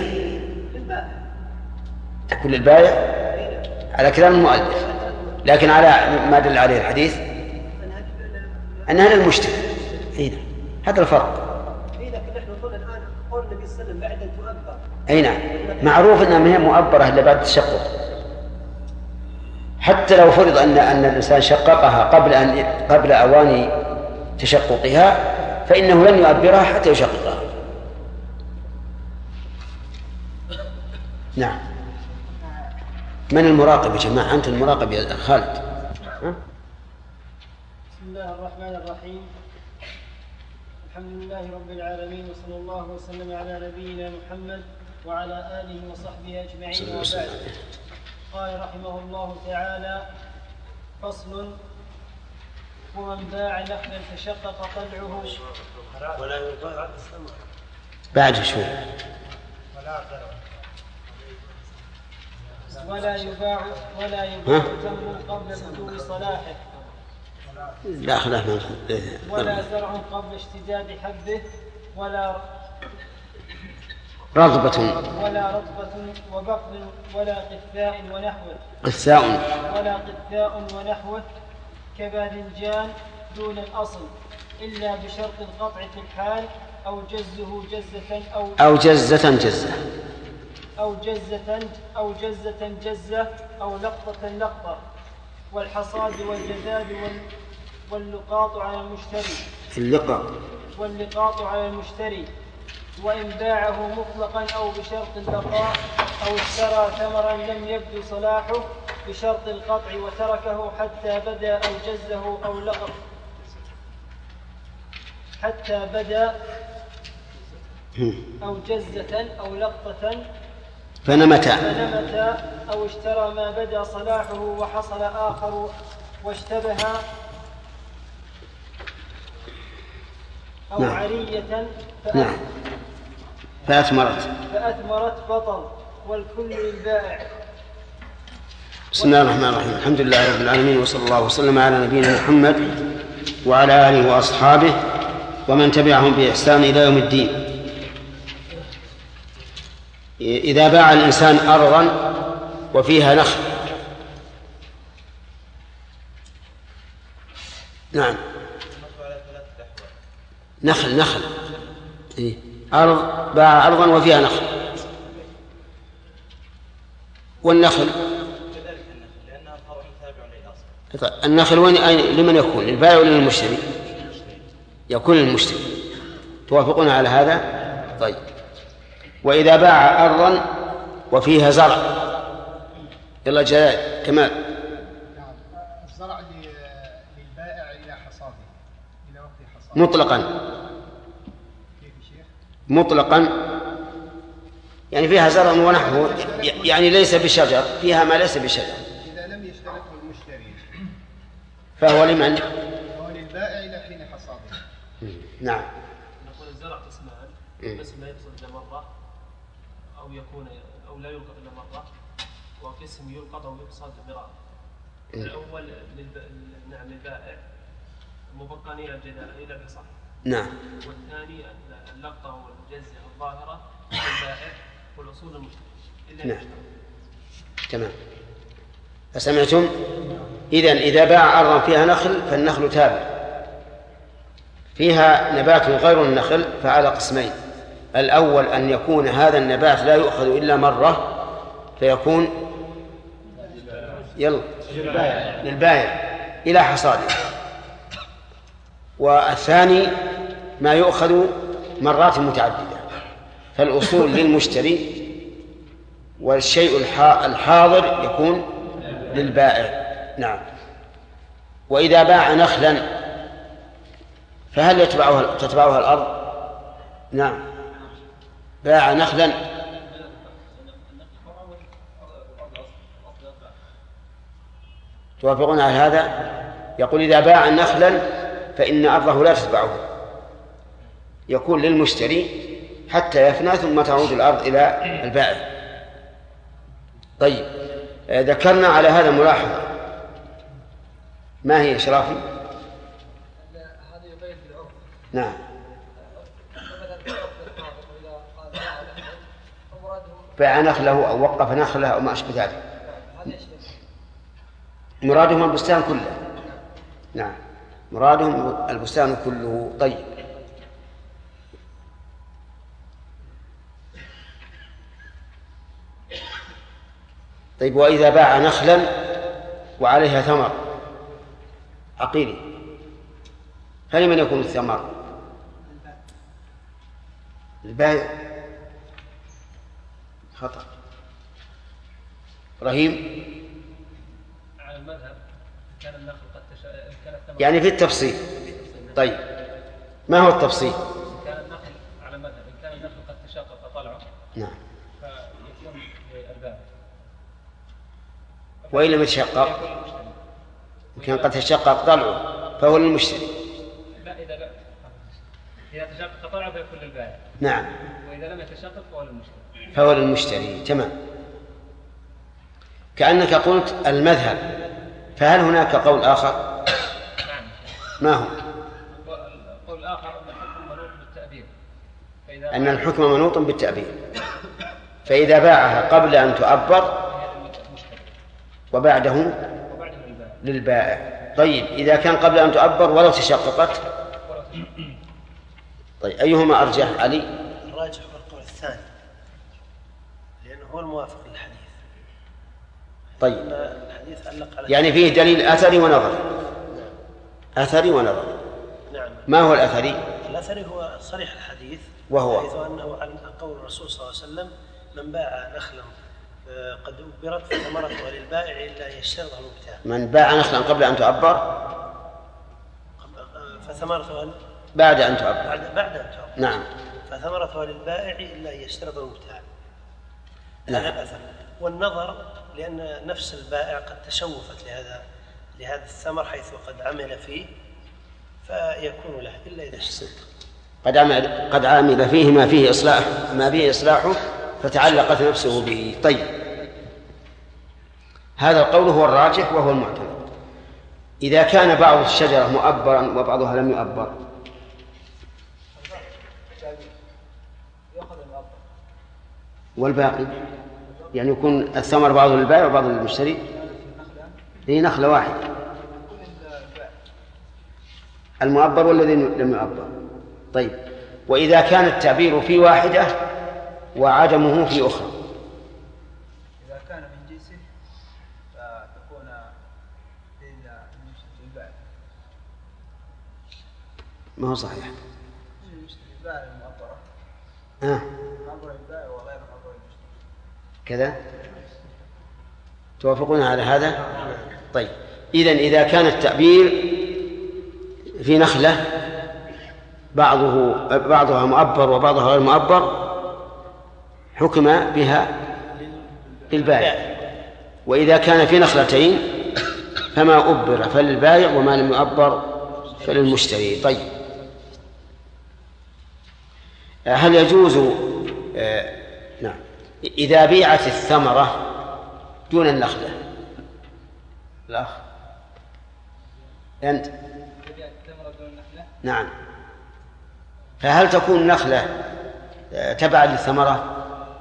تكون للبائع على كلام المؤلف، لكن على ما دل عليه الحديث أنها للمشتري. هذا الفرق. معروف أنها ما هي مؤبرة إلا بعد التشقق، حتى لو فرض أن الإنسان شققها قبل أوان تشققها فإنه لن يؤبرها حتى يشققها. نعم. من المراقب يا جماعة؟ أنت المراقب يا خالد. بسم الله الرحمن الرحيم. الحمد لله رب العالمين، وصلى الله وسلم على نبينا محمد وعلى آله وصحبه أجمعين، وبعد. قال رحمه الله تعالى: فصل: ومن باع نخلا تشقق طلعه ولا يباع بعد شوي ولا يباع تمر قبل بدو صلاحه، لا خلاف ولا زرع قبل اشتداد حبه، ولا رطبة وبقل، ولا قثاء ونحوه كباذنجان دون الأصل، إلا بشرط القطع في الحال أو جزه جزة أو جزة أو لقطة، والحصاد والجذاب واللقاط على المشتري، وإن باعه مطلقا أو بشرط اللقاء، أو اشترى ثمرا لم يبدو صلاحه بشرط القطع وتركه حتى بدا أو جزه أو لقط، حتى بدا أو جزة أو لقطة فنمت، أو اشترى ما بدا صلاحه وحصل آخر واشتبه، أو عرية فأثمرت بطل والكل للبائع. بسم الله الرحمن الرحيم. الحمد لله رب العالمين، وصلى الله وسلم على نبينا محمد وعلى آله وأصحابه ومن تبعهم بإحسان إلى يوم الدين. إذا باع الإنسان أرضا وفيها نخل. نعم، نخل أرض، باع أرضا وفيها نخل. والنخل النخل وين لمن يكون؟ للبائع ولا للمشتري؟ يكون للمشتري. توافقون على هذا؟ طيب. وإذا باع أرضا وفيها زرع. يلا جاء كمال. الزرع للبائع إلى حصاده، إلى وقت حصاده مطلقا. مطلقا يعني فيها زرع ونحوه، يعني ليس بشجر، فيها ما ليس بشجر. إذا لم يشترطه المشتري فهو لمن؟ فهو للبائع إلى حين حصاده. نعم. نقول الزرع قسمان، قسم لا يقصد إلا مرة أو لا يلقط إلا مرة، وقسم يلقط أو يقصد مرارا. الأول للبائع مبقى إلى الحصاد. نعم. والثاني اللقطة والجزء الظاهرة للبائع والأصول المشتري. نعم. تمام. فسمعتم؟ إذا باع أرضا فيها نخل فالنخل تابع، فيها نبات غير النخل فعلى قسمين. الأول أن يكون هذا النبات لا يؤخذ إلا مرة فيكون للبائع إلى حصاده. والثاني ما يؤخذ مرات متعددة، فالأصول للمشتري والشيء الحاضر يكون للبائع. نعم. وإذا باع نخلا فهل تتبعها الأرض؟ نعم. باع نخلا توافقون على هذا؟ يقول إذا باع نخلا فإن أرضه لا تتبعه، يكون للمشتري حتى يفنى ثم تعود الأرض إلى البائع. طيب، ذكرنا على هذا ملاحظة، ما هي شرافي؟ هذا يبين بالعرف. نعم. باع نخله أو وقف نخله أو ما أشبه ذلك، مرادهم البستان كله. نعم، مرادهم البستان كله. طيب، وإذا باع نخلا وعليها ثمر عقيلي فلمن يكون الثمر؟ البائع. خطأ. إبراهيم. على المذهب كان النخل قد يعني في التفصيل. طيب، ما هو التفصيل؟ كان النخل على المذهب إن كان النخل قد تشقق طلعه. نعم. فيكون للبائع. وإن لم يتشقق، كان قد تشقق طلعه فهو للمشتري. لا، إذا تشقق طلعه فيكون للبائع. نعم. وإذا لم يتشقق فهو للمشتري. تمام. كأنك قلت المذهب، فهل هناك قول آخر؟ نعم. ما هو؟ قول آخر أن الحكم منوط بالتأبيد، فإذا باعها قبل أن تؤبر وبعده للبائع. طيب، إذا كان قبل أن تؤبر ولو تشققت، طيب أيهما أرجح علي؟ الراجح هو القول الثاني، لأنه هو الموافق للحديث. طيب، الحديث علق على يعني فيه دليل أثري ونظري. أثري ونظري. نعم. ما هو الأثري؟ الأثري هو صريح الحديث، وهو حيث أنه عن قول الرسول صلى الله عليه وسلم: من باع نخلا قد أبرت فثمرتها للبائع إلا يشترطها المبتاع. من باع نخلا قبل أن تعبر فثمرتها بعد أن تعبر. بعد أن تعبر. نعم. فثمرتها للبائع إلا يشترط المبتاع. نعم. هذا الأثر. والنظر لأن نفس البائع قد تشوفت لهذا الثمر حيث قد عمل فيه، فيكون له إلا إذا اشترط. قد عمل فيه ما فيه إصلاحه فتعلقت نفسه به. طيب، هذا القول هو الراجح وهو المعتمد. إذا كان بعض الشجرة مؤبرا وبعضها لم يؤبر والباقي يعني يكون الثمر بعضه للبائع وبعضه للمشتري، هي نخلة واحدة، المؤبر والذي لم يؤبر. طيب، وإذا كان التعبير في واحدة وعدمه في أخرى، إذا كان من جنسه فتكون للبائع. ما هو صحيح. البائع المؤبرة مؤبر البائع وغير مؤبر المشتري كذا. توافقون على هذا؟ طيب، إذا كان التعبير في نخلة بعضها مؤبر وبعضها غير مؤبر حكم بها للبائع، وإذا كان في نخلتين فما أبر فللبائع وما لم يؤبر فللمشتري. طيب، هل يجوز نعم إذا بيعت الثمرة دون النخلة؟ الأخ أنت نعم، فهل تكون النخلة تبعا للثمرة؟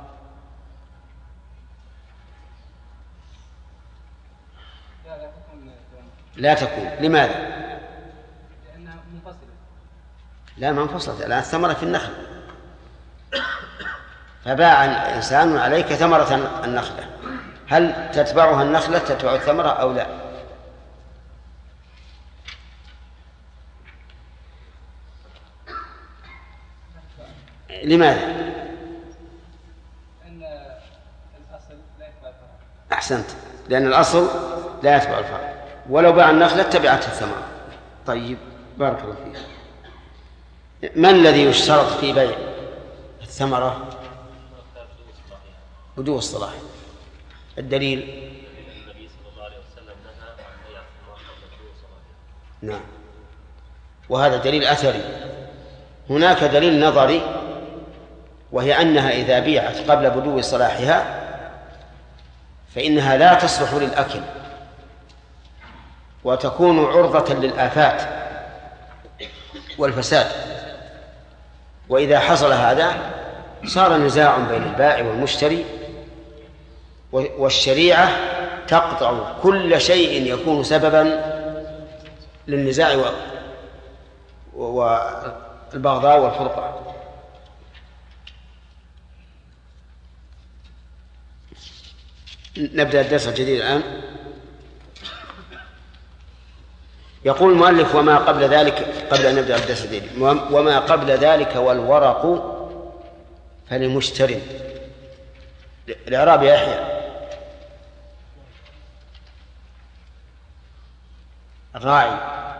لا تكون. لماذا؟ لأنها منفصلة. لا، ما انفصلت، الآن الثمرة في النخل، فباع إنسان عليك ثمرة النخلة، هل تتبعها النخلة تتبع الثمرة أو لا؟ لماذا؟ لأن الأصل لا يتبع الفرع. أحسنت، لأن الأصل لا يتبع الفرع، ولو باع النخلة تبعتها الثمرة. طيب، بارك الله فيك. ما الذي يشترط في بيع الثمرة؟ بدو الصلاح. الدليل؟ النبي صلى الله عليه وسلم نهى عن بيع الثمار قبل بدو صلاحها. نعم، وهذا دليل أثري. هناك دليل نظري، وهي أنها إذا بيعت قبل بدو صلاحها فإنها لا تصلح للأكل وتكون عرضة للآفات والفساد، وإذا حصل هذا صار نزاع بين البائع والمشتري، والشريعة تقطع كل شيء يكون سببا للنزاع والبغضاء والفرقة. نبدأ الدرس الجديد الآن. يقول المؤلف: وما قبل ذلك، قبل أن نبدأ الدرس الجديد، وما قبل ذلك والورق فلمشتري. الإعراب يا يحيى. الراعي.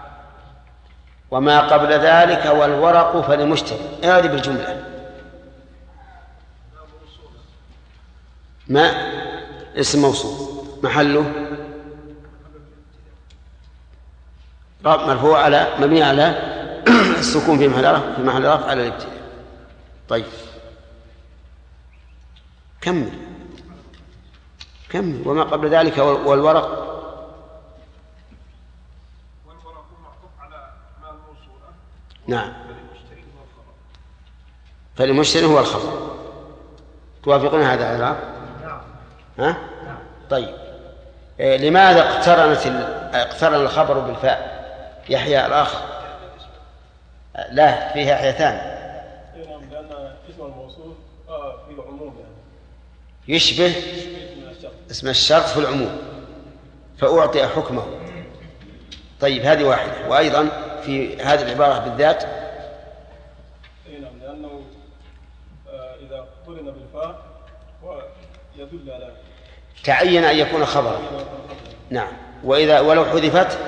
وما قبل ذلك والورق فلمشتري، هذه بالجملة. ما اسم موصول محله مرفوع على مبني على السكون في محل رفع على الابتداء. طيب، كمل. وما قبل ذلك والورق نعم فلمشتري هو الخبر. توافقون هذا الإعراب؟ ها؟ طيب، لماذا اقترن الخبر بالفاء؟ يحيى الأخ. لا، فيه يحيى ثاني. لأن اسم الموصول في العموم يشبه اسم الشرط في العموم فأعطي حكمه. طيب، هذه واحدة. وأيضا في هذه العبارة بالذات لأنه إذا قرن بالفاء يدل على تعين أن يكون خبرا. نعم، ولو حذفت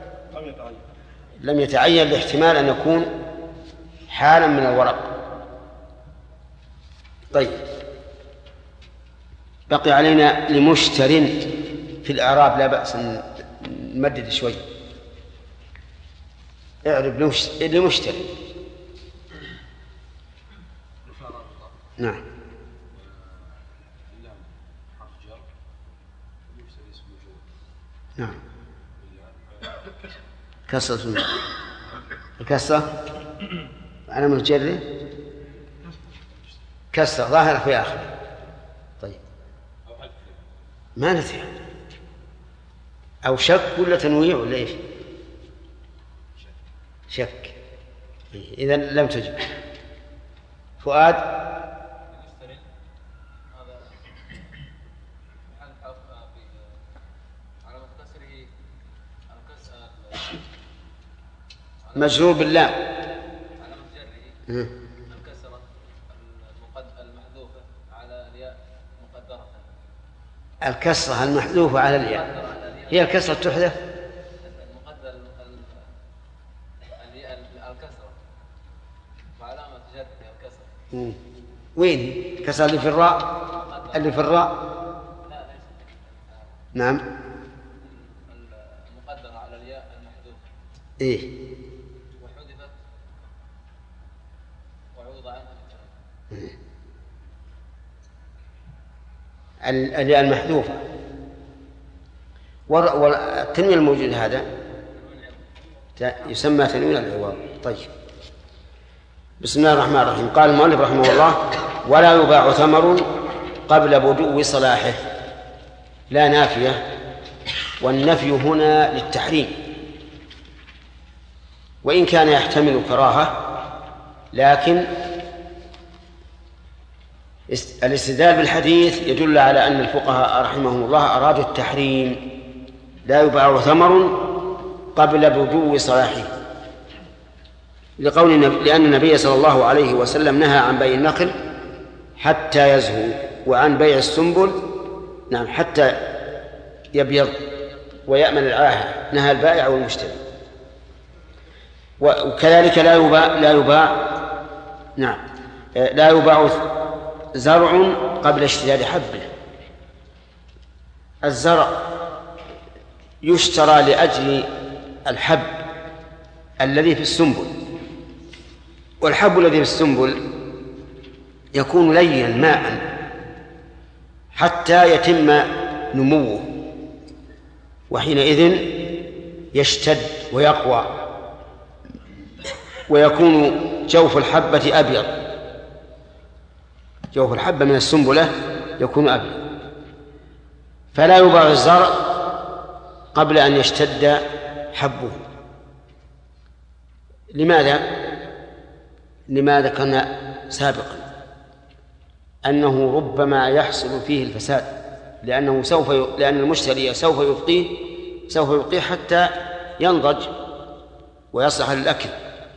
لم يتعين لاحتمال أن يكون حالا من الورق. طيب، بقي علينا لمشتر في الإعراب، لا بأس أن نمدد شوي. اعرب لمشتر. نعم. نعم. كسرة الكسرة على مجرد كسرة ظاهرة في آخر. طيب ما نسي أو شك ولا تنويع ولا إيش؟ شك. إذن لم تجب. فؤاد. مجرور باللام. الكسرة المحذوفة على الياء مقدرة. الكسرة المحذوفة على الياء هي الكسرة تحذف. المقدر الكسرة وعلامة جره الكسرة. وين كسرة اللي في الراء؟ اللي في الراء. نعم. المقدرة على الياء المحذوفة. إيه. وحذفت وعوض عنها الياء المحذوفة. والتنوين الموجود هذا يسمى تنوين العوض. طيب بسم الله الرحمن الرحيم. قال المؤلف رحمه الله: ولا يباع ثمر قبل بدو صلاحه. لا نافية، والنفي هنا للتحريم، وإن كان يحتمل كراهة، لكن الاستدلال بالحديث يدل على أن الفقهاء رحمهم الله أرادوا التحريم. لا يباع ثمر قبل بدو صلاحه، لأن النبي صلى الله عليه وسلم نهى عن بيع النخل حتى يزهو، وعن بيع السنبل حتى يبيض ويأمن العاهة، نهى البائع والمشتري. وكذلك لا يباع زرع قبل اشتداد حبه. الزرع يشترى لأجل الحب الذي في السنبل، والحب الذي في السنبل يكون لينا ماء حتى يتم نموه، وحينئذ يشتد ويقوى ويكون جوف الحبة أبيض. جوف الحبة من السنبلة يكون أبيض. فلا يباع الزرع قبل أن يشتد حبه. لماذا ذكرنا سابقا أنه ربما يحصل فيه الفساد، لأن المشتري سوف يبقيه حتى ينضج ويصلح للأكل،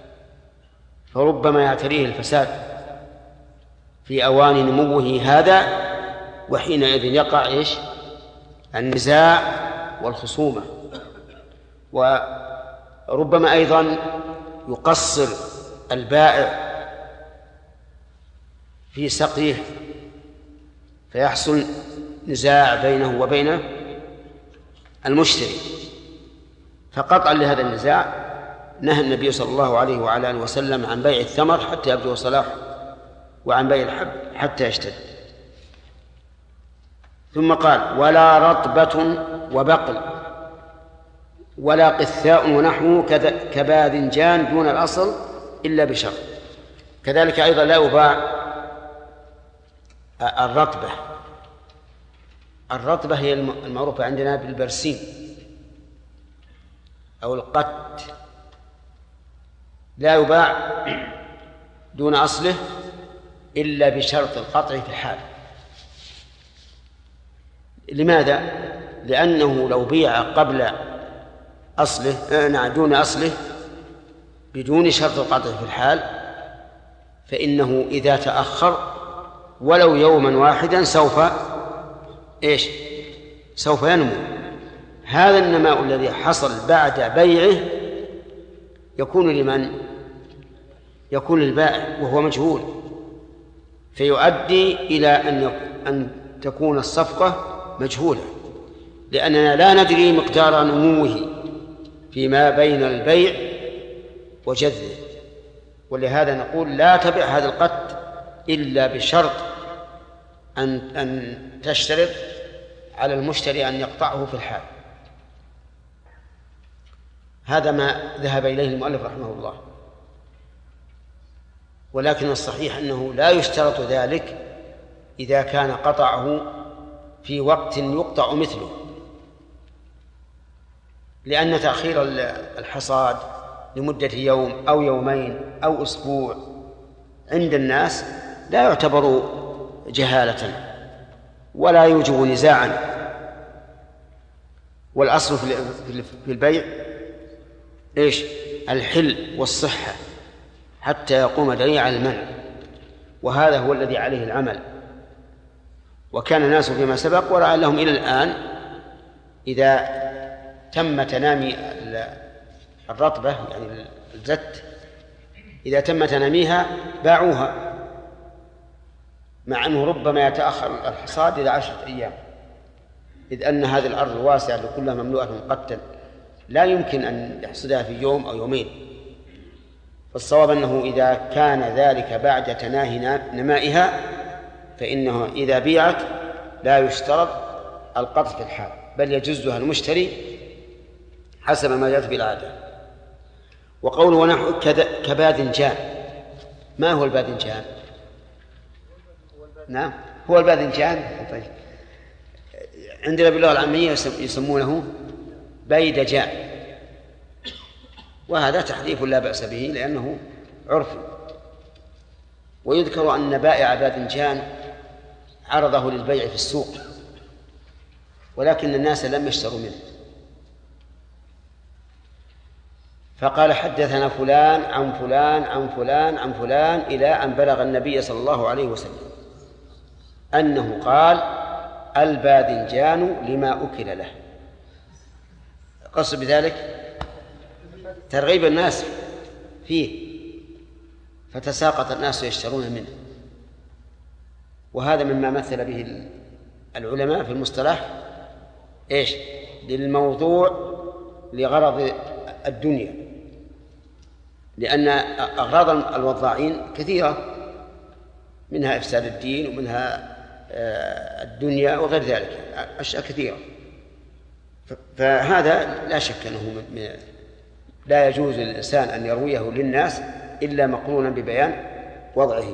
فربما يعتريه الفساد في أوان نموه هذا، وحينئذ يقع النزاع والخصومة. وربما أيضا يقصر البائع في سقيه فيحصل نزاع بينه وبين المشتري. فقطعا لهذا النزاع نهى النبي صلى الله عليه وعلى آله وسلم عن بيع الثمر حتى يبدو صلاحه، وعن بيع الحب حتى يشتد. ثم قال: ولا رطبة وبقل ولا قثاء ونحوه كباذنجان دون الأصل إلا بشرط. كذلك أيضا لا يباع الرطبة هي المعروفة عندنا بالبرسيم أو القت، لا يباع دون أصله إلا بشرط القطع في الحال. لماذا؟ لأنه لو بيع قبل أصله دون أصله بدون شرط القطع في الحال، فإنه إذا تأخر ولو يوما واحدا سوف ينمو. هذا النماء الذي حصل بعد بيعه يكون لمن؟ يكون للبائع وهو مجهول، فيؤدي إلى أن تكون الصفقة مجهولة، لأننا لا ندري مقدار نموه فيما بين البيع وجذبه. ولهذا نقول لا تبع هذا القط إلا بشرط أن تشترط على المشتري أن يقطعه في الحال. هذا ما ذهب إليه المؤلف رحمه الله، ولكن الصحيح أنه لا يشترط ذلك إذا كان قطعه في وقت يقطع مثله، لأن تأخير الحصاد لمدة يوم أو يومين أو أسبوع عند الناس لا يعتبر جهالة ولا يوجب نزاعا. والأصل في البيع إيش؟ الحل والصحة حتى يقوم دليل على المنع، وهذا هو الذي عليه العمل. وكان الناس فيما سبق ولعلهم إلى الآن إذا تم تنامي الرطبة يعني الزت، إذا تم تناميها باعوها، مع أنه ربما يتأخر الحصاد إلى 10 أيام، إذ أن هذه الأرض الواسعة اللي كلها مملوءة مقتل لا يمكن أن يحصدها في يوم أو يومين. فالصواب أنه إذا كان ذلك بعد تناهي نمائها فإنه إذا بيعت لا يشترط القطع في الحال، بل يجزها المشتري حسب ما جاءت بالعادة. وقوله ونحو كباذنجان، ما هو الباذنجان؟ نعم هو الباذنجان. طيب عندنا باللغة العامية يسمونه بيدجان، وهذا تحريف لا بأس به لأنه عرف. ويذكر أن بائع باذنجان عرضه للبيع في السوق ولكن الناس لم يشتروا منه، فقال حدثنا فلان عن فلان عن فلان عن فلان إلى أن بلغ النبي صلى الله عليه وسلم أنه قال الباذنجان لما أكل له. قصد بذلك ترغيب الناس فيه فتساقط الناس يشترون منه، وهذا مما مثل به العلماء في المصطلح إيش؟ للموضوع لغرض الدنيا، لأن أغراض الوضاعين كثيرة، منها إفساد الدين ومنها الدنيا وغير ذلك، أشياء كثيرة. فهذا لا شك أنه لا يجوز للإنسان أن يرويه للناس إلا مقرونا ببيان وضعه.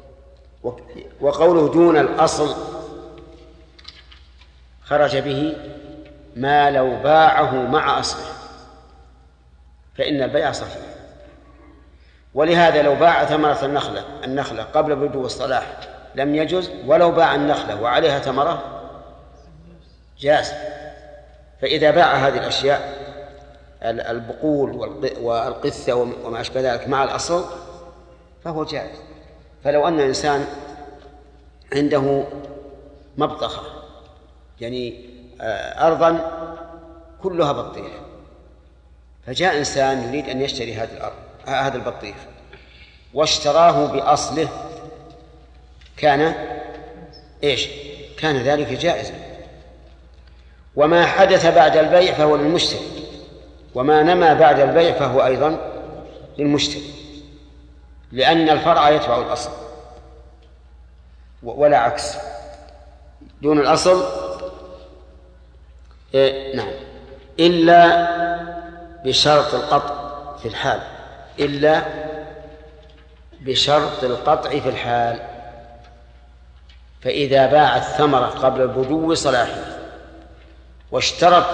وقوله دون الأصل خرج به ما لو باعه مع أصله فإن البيع صحيح. ولهذا لو باع ثمرة النخلة قبل بدو الصلاح لم يجوز، ولو باع النخلة وعليها ثمرة جاز. فإذا باع هذه الأشياء البقول والقثة وما أشبه ذلك مع الأصل فهو جائز. فلو أن إنسان عنده مبطخة يعني أرضا كلها بطيخ، فجاء إنسان يريد أن يشتري هذا البطيخ واشتراه بأصله كان إيش؟ كان ذلك جائزا. وما حدث بعد البيع فهو للمشتري، وما نما بعد البيع فهو أيضا للمشتري، لأن الفرع يتبع الأصل ولا عكس. دون الأصل نعم إلا بشرط القطع في الحال، إلا بشرط القطع في الحال. فإذا باع الثمرة قبل بدو صلاحه واشترط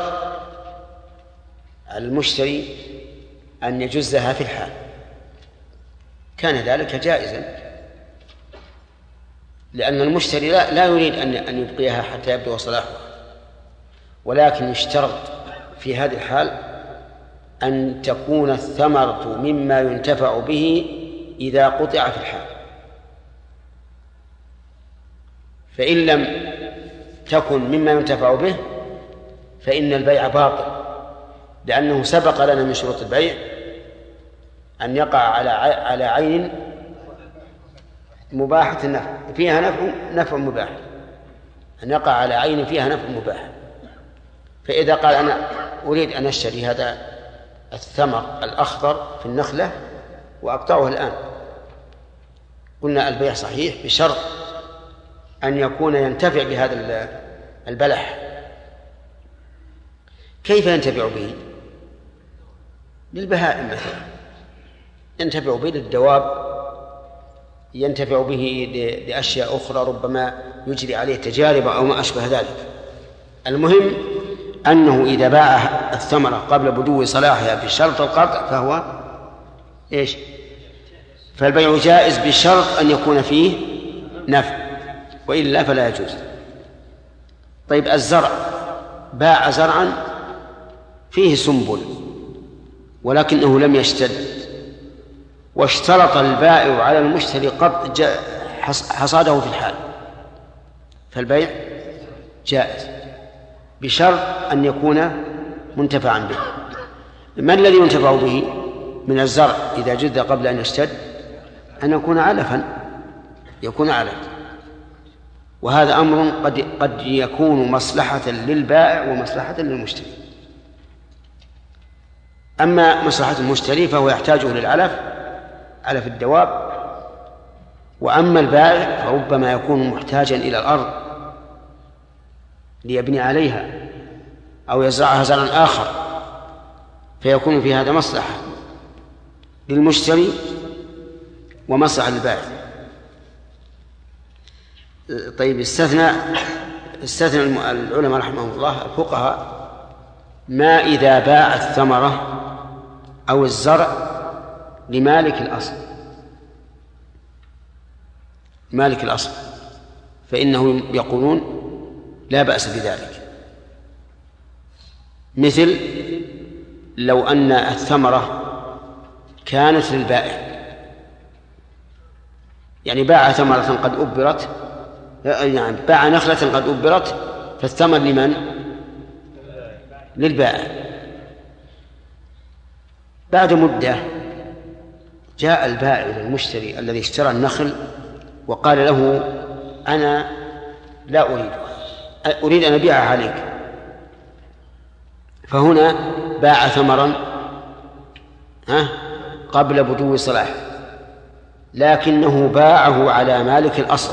المشتري أن يجزها في الحال كان ذلك جائزا، لأن المشتري لا يريد أن يبقيها حتى يبدو صلاحها، ولكن يشترط في هذه الحال أن تكون الثمرة مما ينتفع به إذا قطع في الحال. فإن لم تكن مما ينتفع به فإن البيع باطل، لأنه سبق لنا من شروط البيع أن يقع على عين مباحة النفع فيها نفع مباح، أن يقع على عين فيها نفع مباح. فإذا قال أنا أريد أن أشتري هذا الثمر الأخضر في النخلة وأقطعه الآن، قلنا البيع صحيح بشرط أن يكون ينتفع بهذا البلح. كيف ينتفع به؟ للبهائم مثلا، ينتفع به للدواب، ينتفع به لأشياء أخرى ربما يجري عليه تجارب أو ما أشبه ذلك. المهم أنه إذا باع الثمرة قبل بدو صلاحها بشرط القطع فهو إيش؟ فالبيع جائز بشرط أن يكون فيه نفع، وإلا فلا يجوز. طيب الزرع، باع زرعا فيه سنبل ولكنه لم يشتد، واشترط البائع على المشتري قطع حصاده في الحال، فالبيع جائز بشرط أن يكون منتفعا به. ما الذي ينتفع به من الزرع إذا جد قبل أن يشتد؟ أن يكون علفا، يكون علف، وهذا أمر قد يكون مصلحة للبائع ومصلحة للمشتري. أما مصلحة المشتري فهو يحتاجه للعلف، علف الدواب، وأما البائع فربما يكون محتاجا إلى الأرض ليبني عليها أو يزرعها زرعا آخر، فيكون في هذا مصلحة للمشتري ومصلحة للبائع. طيب استثنى العلماء رحمهم الله الفقهاء ما إذا باع الثمرة أو الزرع لمالك الأصل، مالك الأصل، فإنه يقولون لا بأس بذلك. مثل لو أن الثمرة كانت للبائع، يعني باع ثمرة قد أبرت، يعني باع نخلة قد أبرت، فالثمر لمن؟ للبائع. بعد مدة جاء البائع إلى المشتري الذي اشترى النخل وقال له أنا لا أريد أن أبيعها عليك، فهنا باع ثمرا قبل بدو صلاحه، لكنه باعه على مالك الأصل.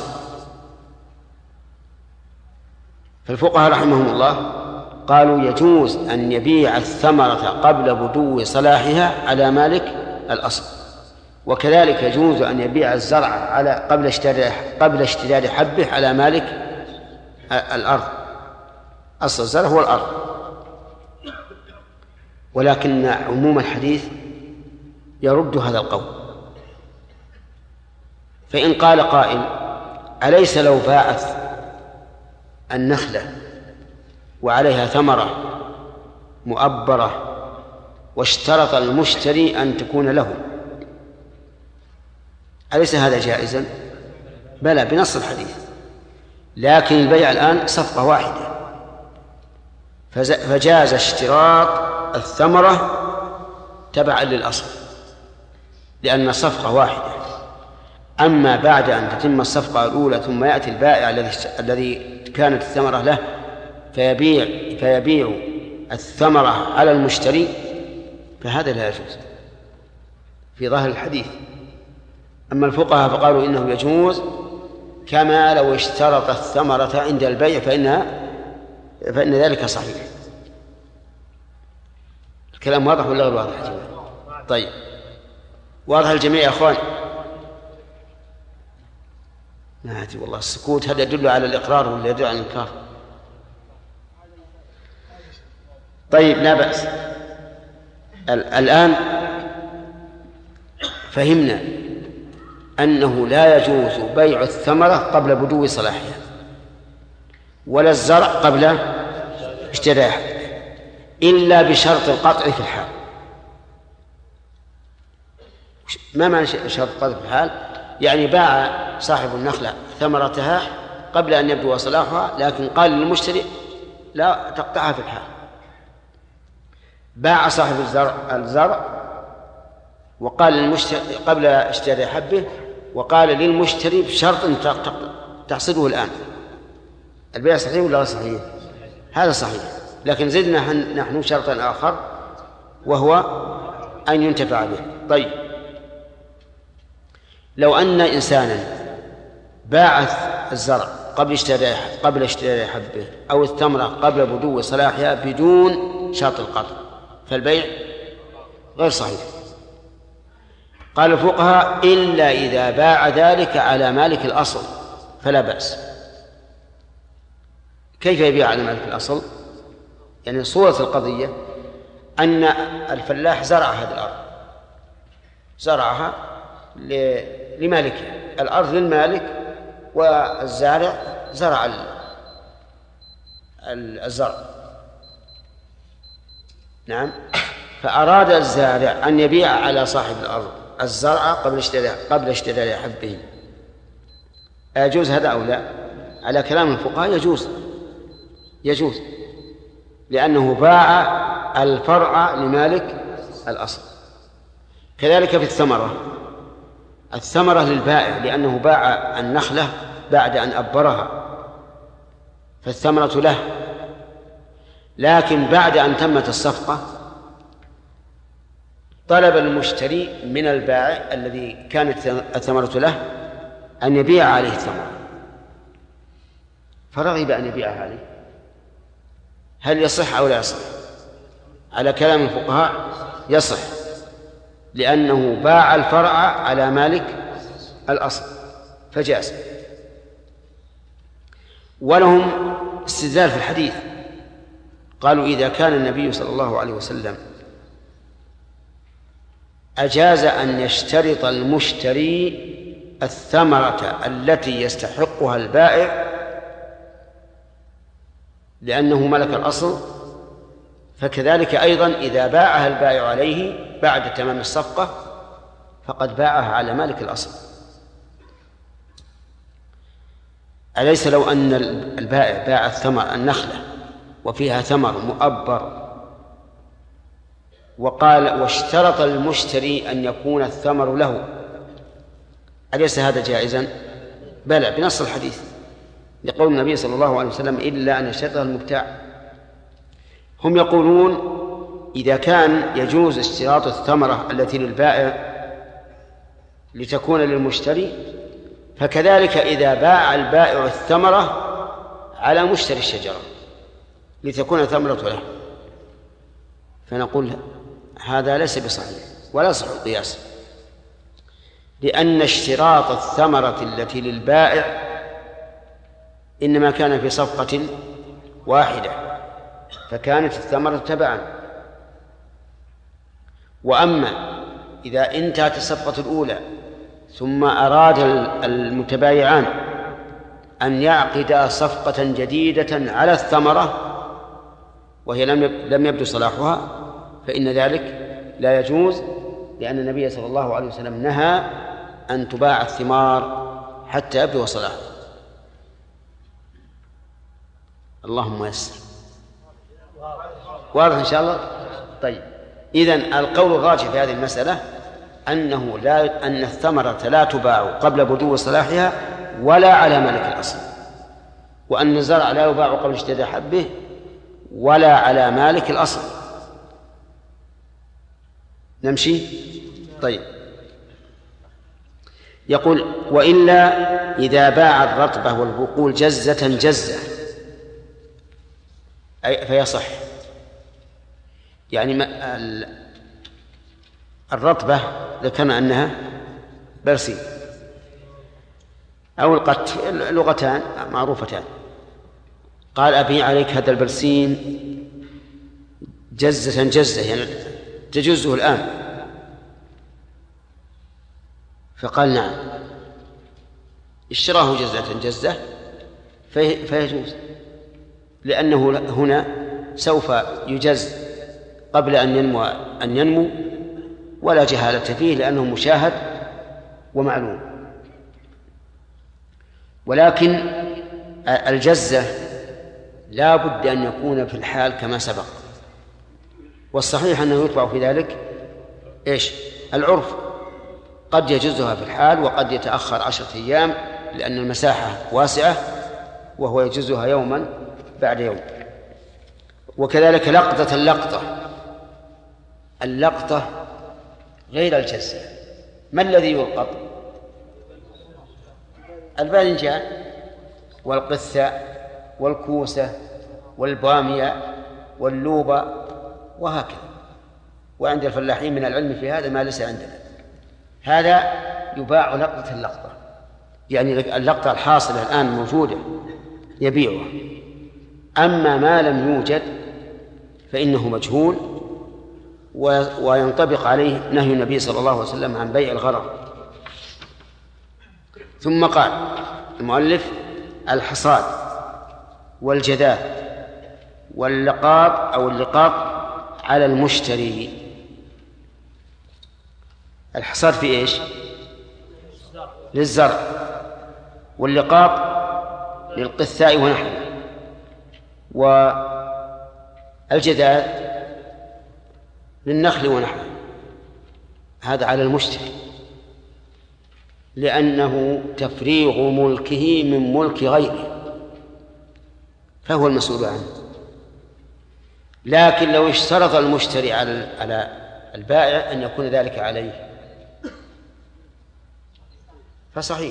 فالفقهاء رحمهم الله قالوا يجوز أن يبيع الثمرة قبل بدو صلاحها على مالك الأصل، وكذلك يجوز أن يبيع الزرع قبل اشتداد حبه على مالك الأرض. أصل الزرع هو الأرض، ولكن عموم الحديث يرد هذا القول. فإن قال قائل أليس لو باعت النخلة وعليها ثمرة مؤبرة واشترط المشتري أن تكون له، أليس هذا جائزا؟ بلى بنص الحديث، لكن البيع الآن صفقة واحدة، فجاز اشتراط الثمرة تبعا للأصل لأن الصفقة واحدة. أما بعد أن تتم الصفقة الأولى ثم يأتي البائع الذي كانت الثمرة له فيبيع الثمرة على المشتري، فهذا لا يجوز في ظاهر الحديث. أما الفقهاء فقالوا إنه يجوز كما لو اشترط الثمرة عند البيع فإن ذلك صحيح. الكلام واضح ولا غير واضح؟ طيب واضح الجميع يا أخوان؟ ناتي والله السكوت هذا يدل على الإقرار ولا يدل على الإنكار؟ طيب لا بأس. الآن فهمنا أنه لا يجوز بيع الثمرة قبل بدو صلاحها ولا الزرع قبل اشتراحه إلا بشرط القطع في الحال. ما معنى شرط القطع في الحال؟ يعني باع صاحب النخلة ثمرتها قبل أن يبدو صلاحها، لكن قال للمشتري لا تقطعها في الحال. باع صاحب الزرع وقال للمشتري قبل اشتراء حبه، وقال للمشتري بشرط أن تحصده الآن. البيع صحيح ولا غير صحيح؟ هذا صحيح، لكن زدنا نحن شرطا آخر وهو أن ينتفع به. طيب لو أن إنسانا باع الزرع قبل اشتراء حبه أو الثمرة قبل بدو صلاحها بدون شرط القطع فالبيع غير صحيح. قال الفقهاء إلا إذا باع ذلك على مالك الأصل فلا بأس. كيف يبيع على مالك الأصل؟ يعني صورة القضية أن الفلاح زرع هذه الأرض، زرعها لمالكها، الأرض للمالك والزارع زرع الزرع. نعم. فأراد الزارع أن يبيع على صاحب الأرض الزرع قبل اشتراء حبه، أيجوز هذا أو لا؟ على كلام الفقهاء يجوز لأنه باع الفرع لمالك الأصل. كذلك في الثمرة للبائع لأنه باع النخلة بعد أن أبرها فالثمرة له، لكن بعد أن تمت الصفقة طلب المشتري من البائع الذي كانت الثمرة له أن يبيع عليه الثمرة، فرغب أن يبيعها عليه. هل يصح أو لا يصح؟ على كلام الفقهاء يصح، لأنه باع الفرع على مالك الأصل فجاز. ولهم استدلال في الحديث، قالوا إذا كان النبي صلى الله عليه وسلم أجاز أن يشترط المشتري الثمرة التي يستحقها البائع لأنه ملك الأصل، فكذلك أيضا إذا باعها البائع عليه بعد تمام الصفقة فقد باعها على مالك الأصل. أليس لو أن البائع باع النخلة وفيها ثمر مؤبر واشترط المشتري أن يكون الثمر له، أليس هذا جائزا؟ بلى، بنص الحديث لقول النبي صلى الله عليه وسلم إلا أن يشترطها المبتاع. هم يقولون إذا كان يجوز اشتراط الثمرة التي للبائع لتكون للمشتري، فكذلك إذا باع البائع الثمرة على مشتري الشجرة لتكون الثمرة له، فنقول هذا ليس بصحيح ولا يصح القياس، لأن اشتراط الثمرة التي للبائع إنما كان في صفقة واحدة فكانت الثمرة تبعا. وأما إذا انتهت الصفقة الأولى ثم أراد المتبايعان أن يعقدا صفقة جديدة على الثمرة وهي لم يبدو صلاحها فإن ذلك لا يجوز، لأن النبي صلى الله عليه وسلم نهى أن تباع الثمار حتى يبدو صلاحها. اللهم يسر. واضح إن شاء الله؟ طيب، إذن القول الراجح في هذه المسألة أن الثمرة لا تباع قبل بدو صلاحها ولا على مالك الأصل، وأن الزرع لا يباع قبل اشتراء حبه ولا على مالك الأصل. نمشي؟ طيب. يقول وإلا إذا باع الرطبة والبقول جزة فيصح. يعني الرطبة ذكرنا أنها برسي أو القت، لغتان معروفتان. قال أبيع عليك هذا البرسين جزة يعني تجزه الآن، فقال نعم، اشتراه جزة فيجوز، لأنه هنا سوف يجز قبل أن ينمو ولا جهالة فيه لأنه مشاهد ومعلوم. ولكن الجزة لا بد أن يكون في الحال كما سبق، والصحيح أنه يتبع في ذلك العرف، قد يجزها في الحال وقد يتأخر 10 أيام لأن المساحة واسعة وهو يجزها يوما بعد يوم. وكذلك اللقطة غير الجزة. ما الذي يلقط؟ الباذنجان والقثاء والكوسة والبامية واللوبة وهكذا. وعند الفلاحين من العلم في هذا ما ليس عندنا. هذا يباع لقطة اللقطة، يعني اللقطة الحاصلة الآن موجودة يبيعها. أما ما لم يوجد فإنه مجهول وينطبق عليه نهي النبي صلى الله عليه وسلم عن بيع الغرر. ثم قال المؤلف: الحصاد والجذاذ واللقاط أو اللقاط على المشتري. الحصاد في إيش؟ للزرع، واللقاط للقثاء ونحوه، والجذاذ للنخل ونحوه. هذا على المشتري لأنه تفريغ ملكه من ملك غيره فهو المسؤول عنه. لكن لو اشترط المشتري على البائع أن يكون ذلك عليه فصحيح،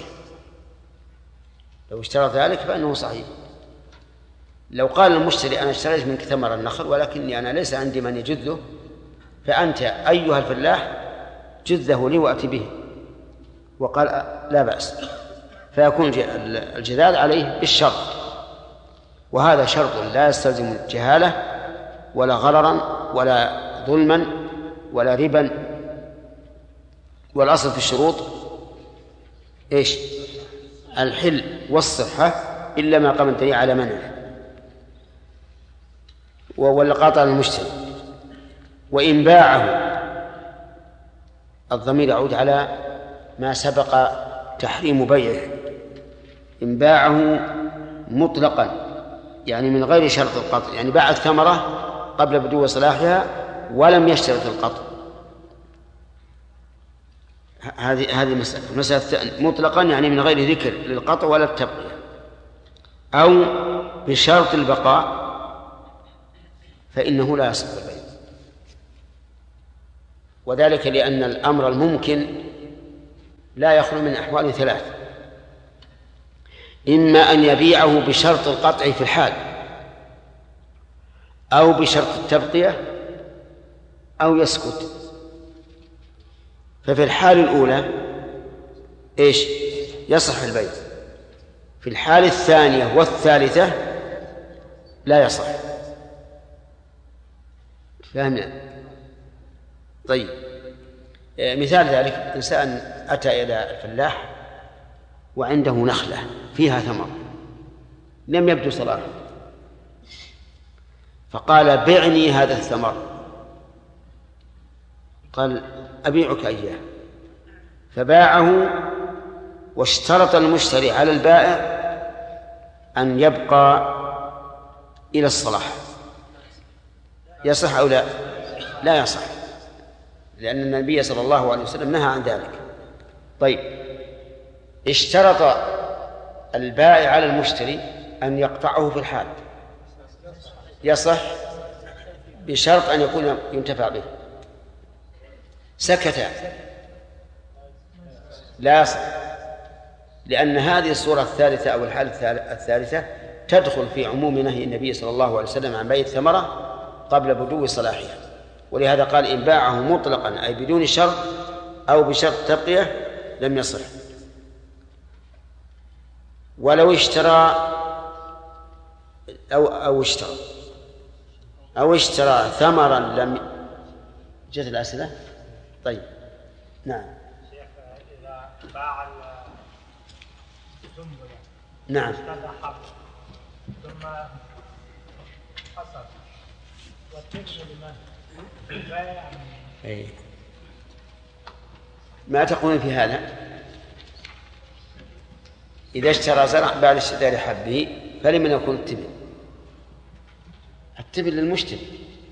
لو اشترط ذلك فإنه صحيح. لو قال المشتري: أنا اشتريت منك ثمر النخل ولكني أنا ليس عندي من يجذه، فأنت أيها الفلاح جذه لي وأتي به، وقال لا بأس، فيكون الجذاذ عليه بالشرط، وهذا شرط لا يستلزم الجهالة ولا غررا ولا ظلما ولا ربا. والأصل في الشروط إيش؟ الحل والصحة إلا ما قام الدليل على منعه. واللقاط على المشتري. وإن باعه، الضمير يعود على ما سبق تحريم بيعه. إن باعه مطلقا يعني من غير شرط القطع، يعني باع الثمرة قبل بدو صلاحها ولم يشترط القطع. هذه المسألة الثانية. مطلقا يعني من غير ذكر للقطع ولا التبقية، أو بشرط البقاء، فإنه لا يصح البيع. وذلك لأن الأمر الممكن لا يخلو من أحوال ثلاث: إما أن يبيعه بشرط القطع في الحال، أو بشرط التبقية، أو يسكت. ففي الحال الأولى إيش؟ يصح البيع. في الحال الثانية والثالثة لا يصح. فهمنا؟ طيب، مثال ذلك: إنسان أتى إلى الفلاح وعنده نخلة فيها ثمر لم يبدو صلاحه، فقال: بعني هذا الثمر. قال: أبيعك إياه. فباعه، واشترط المشتري على البائع أن يبقى إلى الصلاح. يصح أو لا؟ لا يصح، لأن النبي صلى الله عليه وسلم نهى عن ذلك. طيب، اشترط البائع على المشتري أن يقطعه في الحال. يصح بشرط أن يكون ينتفع به. سكت لا يصح، لأن هذه الصورة الثالثة أو الحالة الثالثة تدخل في عموم نهي النبي صلى الله عليه وسلم عن بيع الثمرة قبل بدو صلاحها. ولهذا قال: إن باعه مطلقا أي بدون شرط أو بشرط تبقية لم يصح. ولو اشترى أو اشترى ثمرا لم جت الأسئلة. طيب، نعم. إذا باع السنبلة نعم ثم حصل والتبن لمن البائع. أي. ما تقولون في هذا؟ إذا اشترى زرع بعد اشتدار حبه فلمن يكون التبن؟ التبن للمشتري،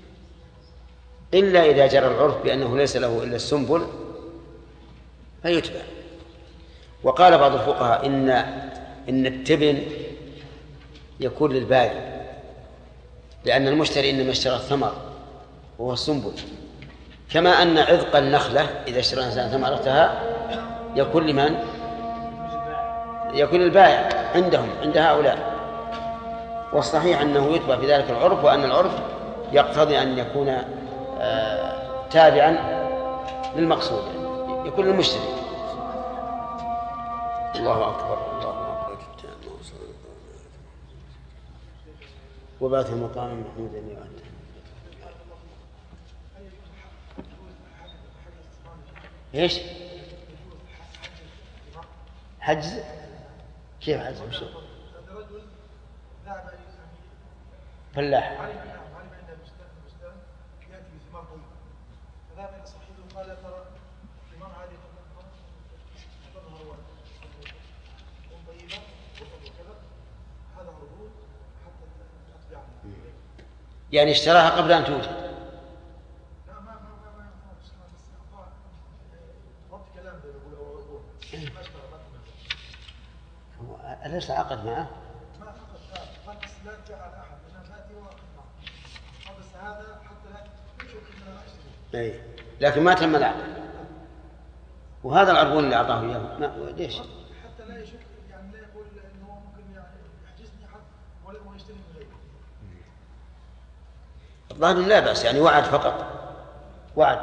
إلا إذا جرى العرف بأنه ليس له إلا السنبل فيتبع. وقال بعض الفقهاء إن التبن يكون للبائع، لأن المشتري إنما اشترى الثمر وهو السنبل، كما أن عذق النخلة إذا اشترى الإنسان ثمرتها يكون لمن؟ يكون البائع عندهم عند هؤلاء. والصحيح أنه يتبع في ذلك العرف، وأن العرف يقتضي أن يكون تابعا للمقصود، يكون المشتري. الله أكبر الله أكبر. وبعث مقام محمود يؤدي. ايش؟ حجز؟ كيف حجز؟ وش؟ فلاح. يعني اشتراها قبل أن توجد. أليس عقد معه؟ ما عقد، بس لا تجعل أحد لأنها فاتي وعقد معه. بس هذا حتى لا يشوف إنها أشتري. أي، لكن ما تم العقد. وهذا العربون اللي أعطاه إياه، ليش؟ حتى لا يشوف، يعني لا يقول إنه ممكن يعني يحجزني حد ولا يشتري من غيره. الظاهر لا بأس، يعني وعد فقط، وعد.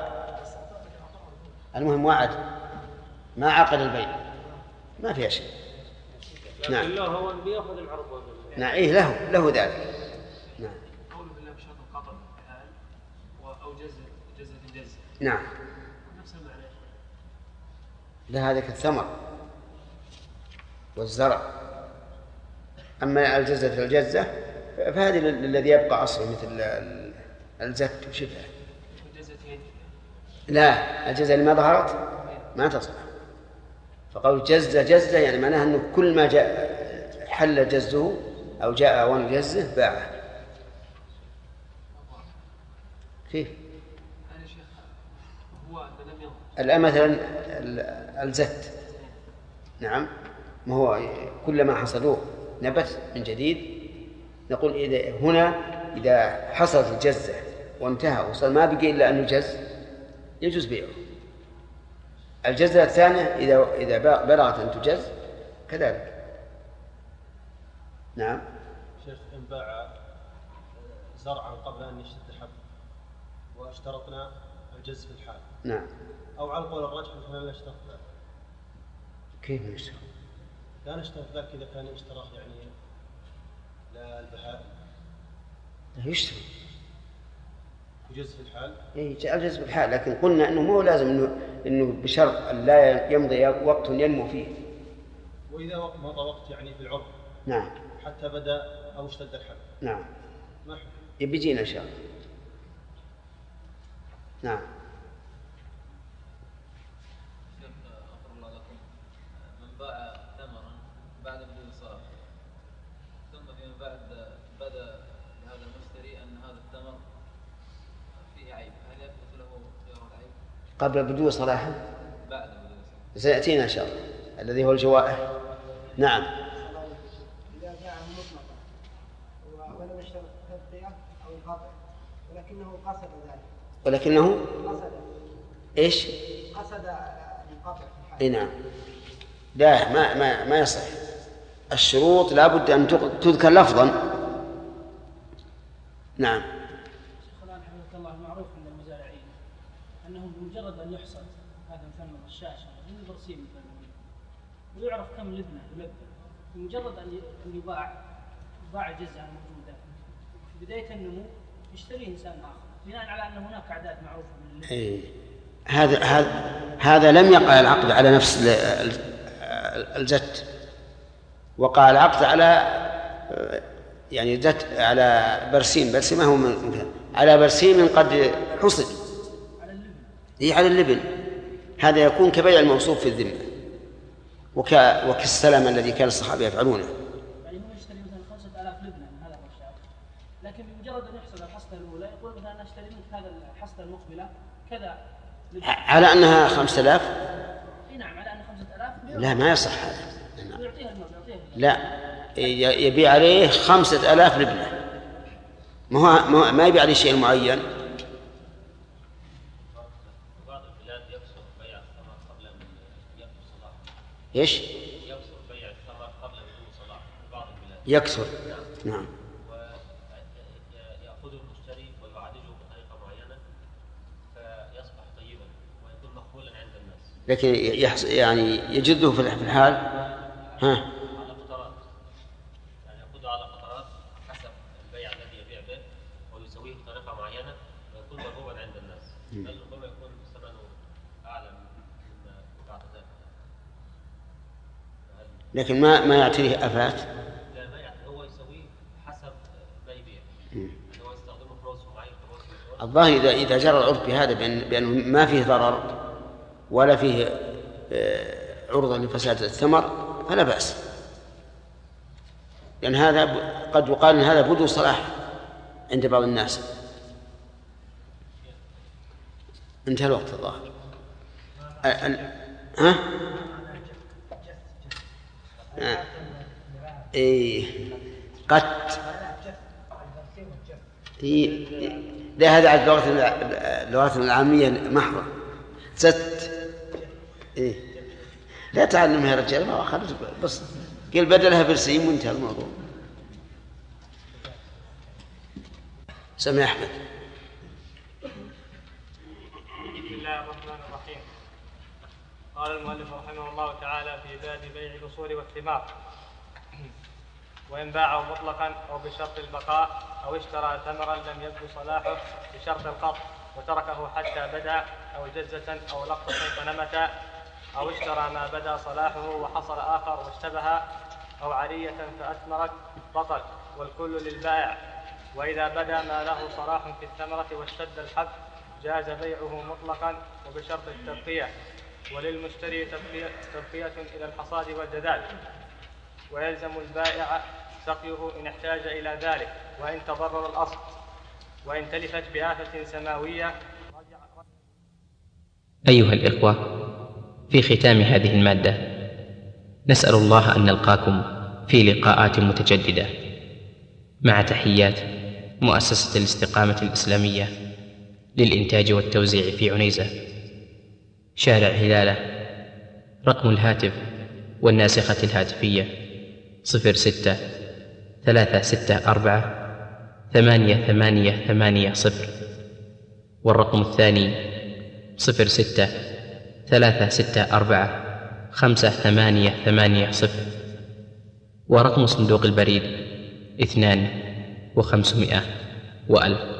المهم وعد، ما عقد البيع، ما فيها شيء. نعم. لكن هو بيأخذ العرض. نعم، إيه له ذلك. نعم. قوله بالله بشرط القطع أو جزء. نعم. نفس المعنى. لا، هذا كالثمر والزرع. أما الجزة فهذه الذي يبقى أصله مثل الزت وشبهه. لا، الجزة اللي ما ظهرت ما تصلح. فقول جزة يعني معناها أنه كل ما جاء حل جزه أو جاء أوان جزه باعه. كيف؟ الآن مثلا الزت، نعم، ما هو كل ما حصلوه نبت من جديد، نقول إذا حصلت الجزة وانتهى وصل ما بقي إلا أن يجز، يجوز بيعه. الجزة الثانية إذا بلغت أن تجز كذلك. نعم. شيخ، إن باع زرعا قبل أن يشتد حب واشترطنا الجز في الحال. نعم. أو على قول الرجح فلا نشترط. كيف نشترط؟ لا نشترط ذلك إذا كان اشتراك يعني لا البهائم. يشتري يجز في الحال. إيه، الجز في الحال، لكن قلنا إنه مو لازم إنه بشرط أن لا يمضي وقت ينمو فيه. وإذا مضى وقت يعني في العرف. نعم. حتى بدأ أو اشتد الحب. نعم. ما حكم؟ يبيجينا إن شاء الله. نعم. أغفر الله لكم، من باع ثمرا بعد بدون صرف ثم فيما بعد بدا لهذا المشتري أن هذا الثمر فيه عيب، هل يثبت له خيار العيب؟ قبل بدو صلاحه؟ بعد بدو صلاحه. سيأتينا إن شاء الله الذي هو الجوائح. نعم. إذا باع مطلقا ولم يشترط التغطية أو القطع ولكنه قصد ذلك. ولكنه قصد إيش؟ قصد القطع في الحال. إيه نعم. لا، ما يصح. الشروط لا بد أن تذكر لفظا. نعم. شيخنا حفظك الله، المعروف عند المزارعين أنه بمجرد أن يحصد هذا مثمر الشاشة من البرسيم ويعرف كم لبنة بمجرد أن يباع جزءا موجودة في بداية النمو يشتريه إنسان آخر بناء على أن هناك أعداد معروفة من اللبنة. إيه. هذا لم يقع العقد على نفس الزت، وقع العقد على يعني زت على برسيم ما هو على برسيم قد حصد على اللبن. هذا يكون كبيع الموصوف في الذمة وكالسلم الذي كان الصحابة يفعلونه. يعني هو يشتري مثلا 5000 لبنة من هذا الرشاد، لكن بمجرد أن يحصل الحصة الأولى يقول مثلا أنا أشتري منك هذا الحصة المقبلة كذا لبنة. على أنها 5000. نعم، على أن 5000. لا، ما يصح هذا. يعطيها لا، يبيع عليه 5000 لبنة، ما يبيع عليه شيء معين. بعض البلاد يقصر بيع الثمر قبل أن يبدو صلاحه. إيش؟ يقصر بيع الثمر يكثر. نعم. ويأخذ المشتري ويعالجه بطريقة معينة فيصبح طيبا ويكون مقبولا عند الناس. لكن يعني يجده في الحال على فترات، يعني يأخذه على فترات حسب البيع الذي يبيع به ويسويه بطريقة معينة ويكون مرغوبا عند الناس. بل ربما يكون ثمنه أعلى من بعض ذلك. لكن ما يعطيه آفات. لا ما يعطيه، هو يسويه حسب ما يبيع. هو يستخدمه في رأسه معين في رأسه. الظاهر إذا جرى العرف بهذا بأنه ما فيه ضرر ولا فيه عرضة لفساد الثمر فلا بأس، لأن هذا قد يقال أن هذا بدو صلاح عند بعض الناس. انتهى الوقت الظاهر. ها؟ قت لا، هذا على اللغات العامية محضة. ست لا تعلمها يا رجال، ما خرج بس قل بدلها برسيم وانتهى الموضوع. سمع أحمد. بسم الله الرحمن الرحيم. قال المؤلف رحمه الله تعالى في باب بيع الأصول والثمار: وإن باعه مطلقا أو بشرط البقاء أو اشترى ثمرا لم يبدو صلاحه بشرط القبض وتركه حتى بدا أو جزة أو لقطة فنمت، أو اشترى ما بدا صلاحه وحصل آخر واشتبه، أو عرية فأثمرت بطل، والكل للبائع. وإذا بدا ما له صلاح في الثمرة واشتد الحب جاز بيعه مطلقا وبشرط التبقية، وللمشتري تبقية إلى الحصاد والجدال، ويلزم البائع سقيه إن احتاج إلى ذلك وإن تضرر الأصل، وإن تلفت بآفة سماوية. أيها الإخوة، في ختام هذه المادة نسأل الله أن نلقاكم في لقاءات متجددة، مع تحيات مؤسسة الاستقامة الإسلامية للإنتاج والتوزيع في عنيزة، شارع هلالة. رقم الهاتف والناسخة الهاتفية 06-364-8880، والرقم الثاني 06-364-5880، ورقم صندوق البريد 2500 و1000.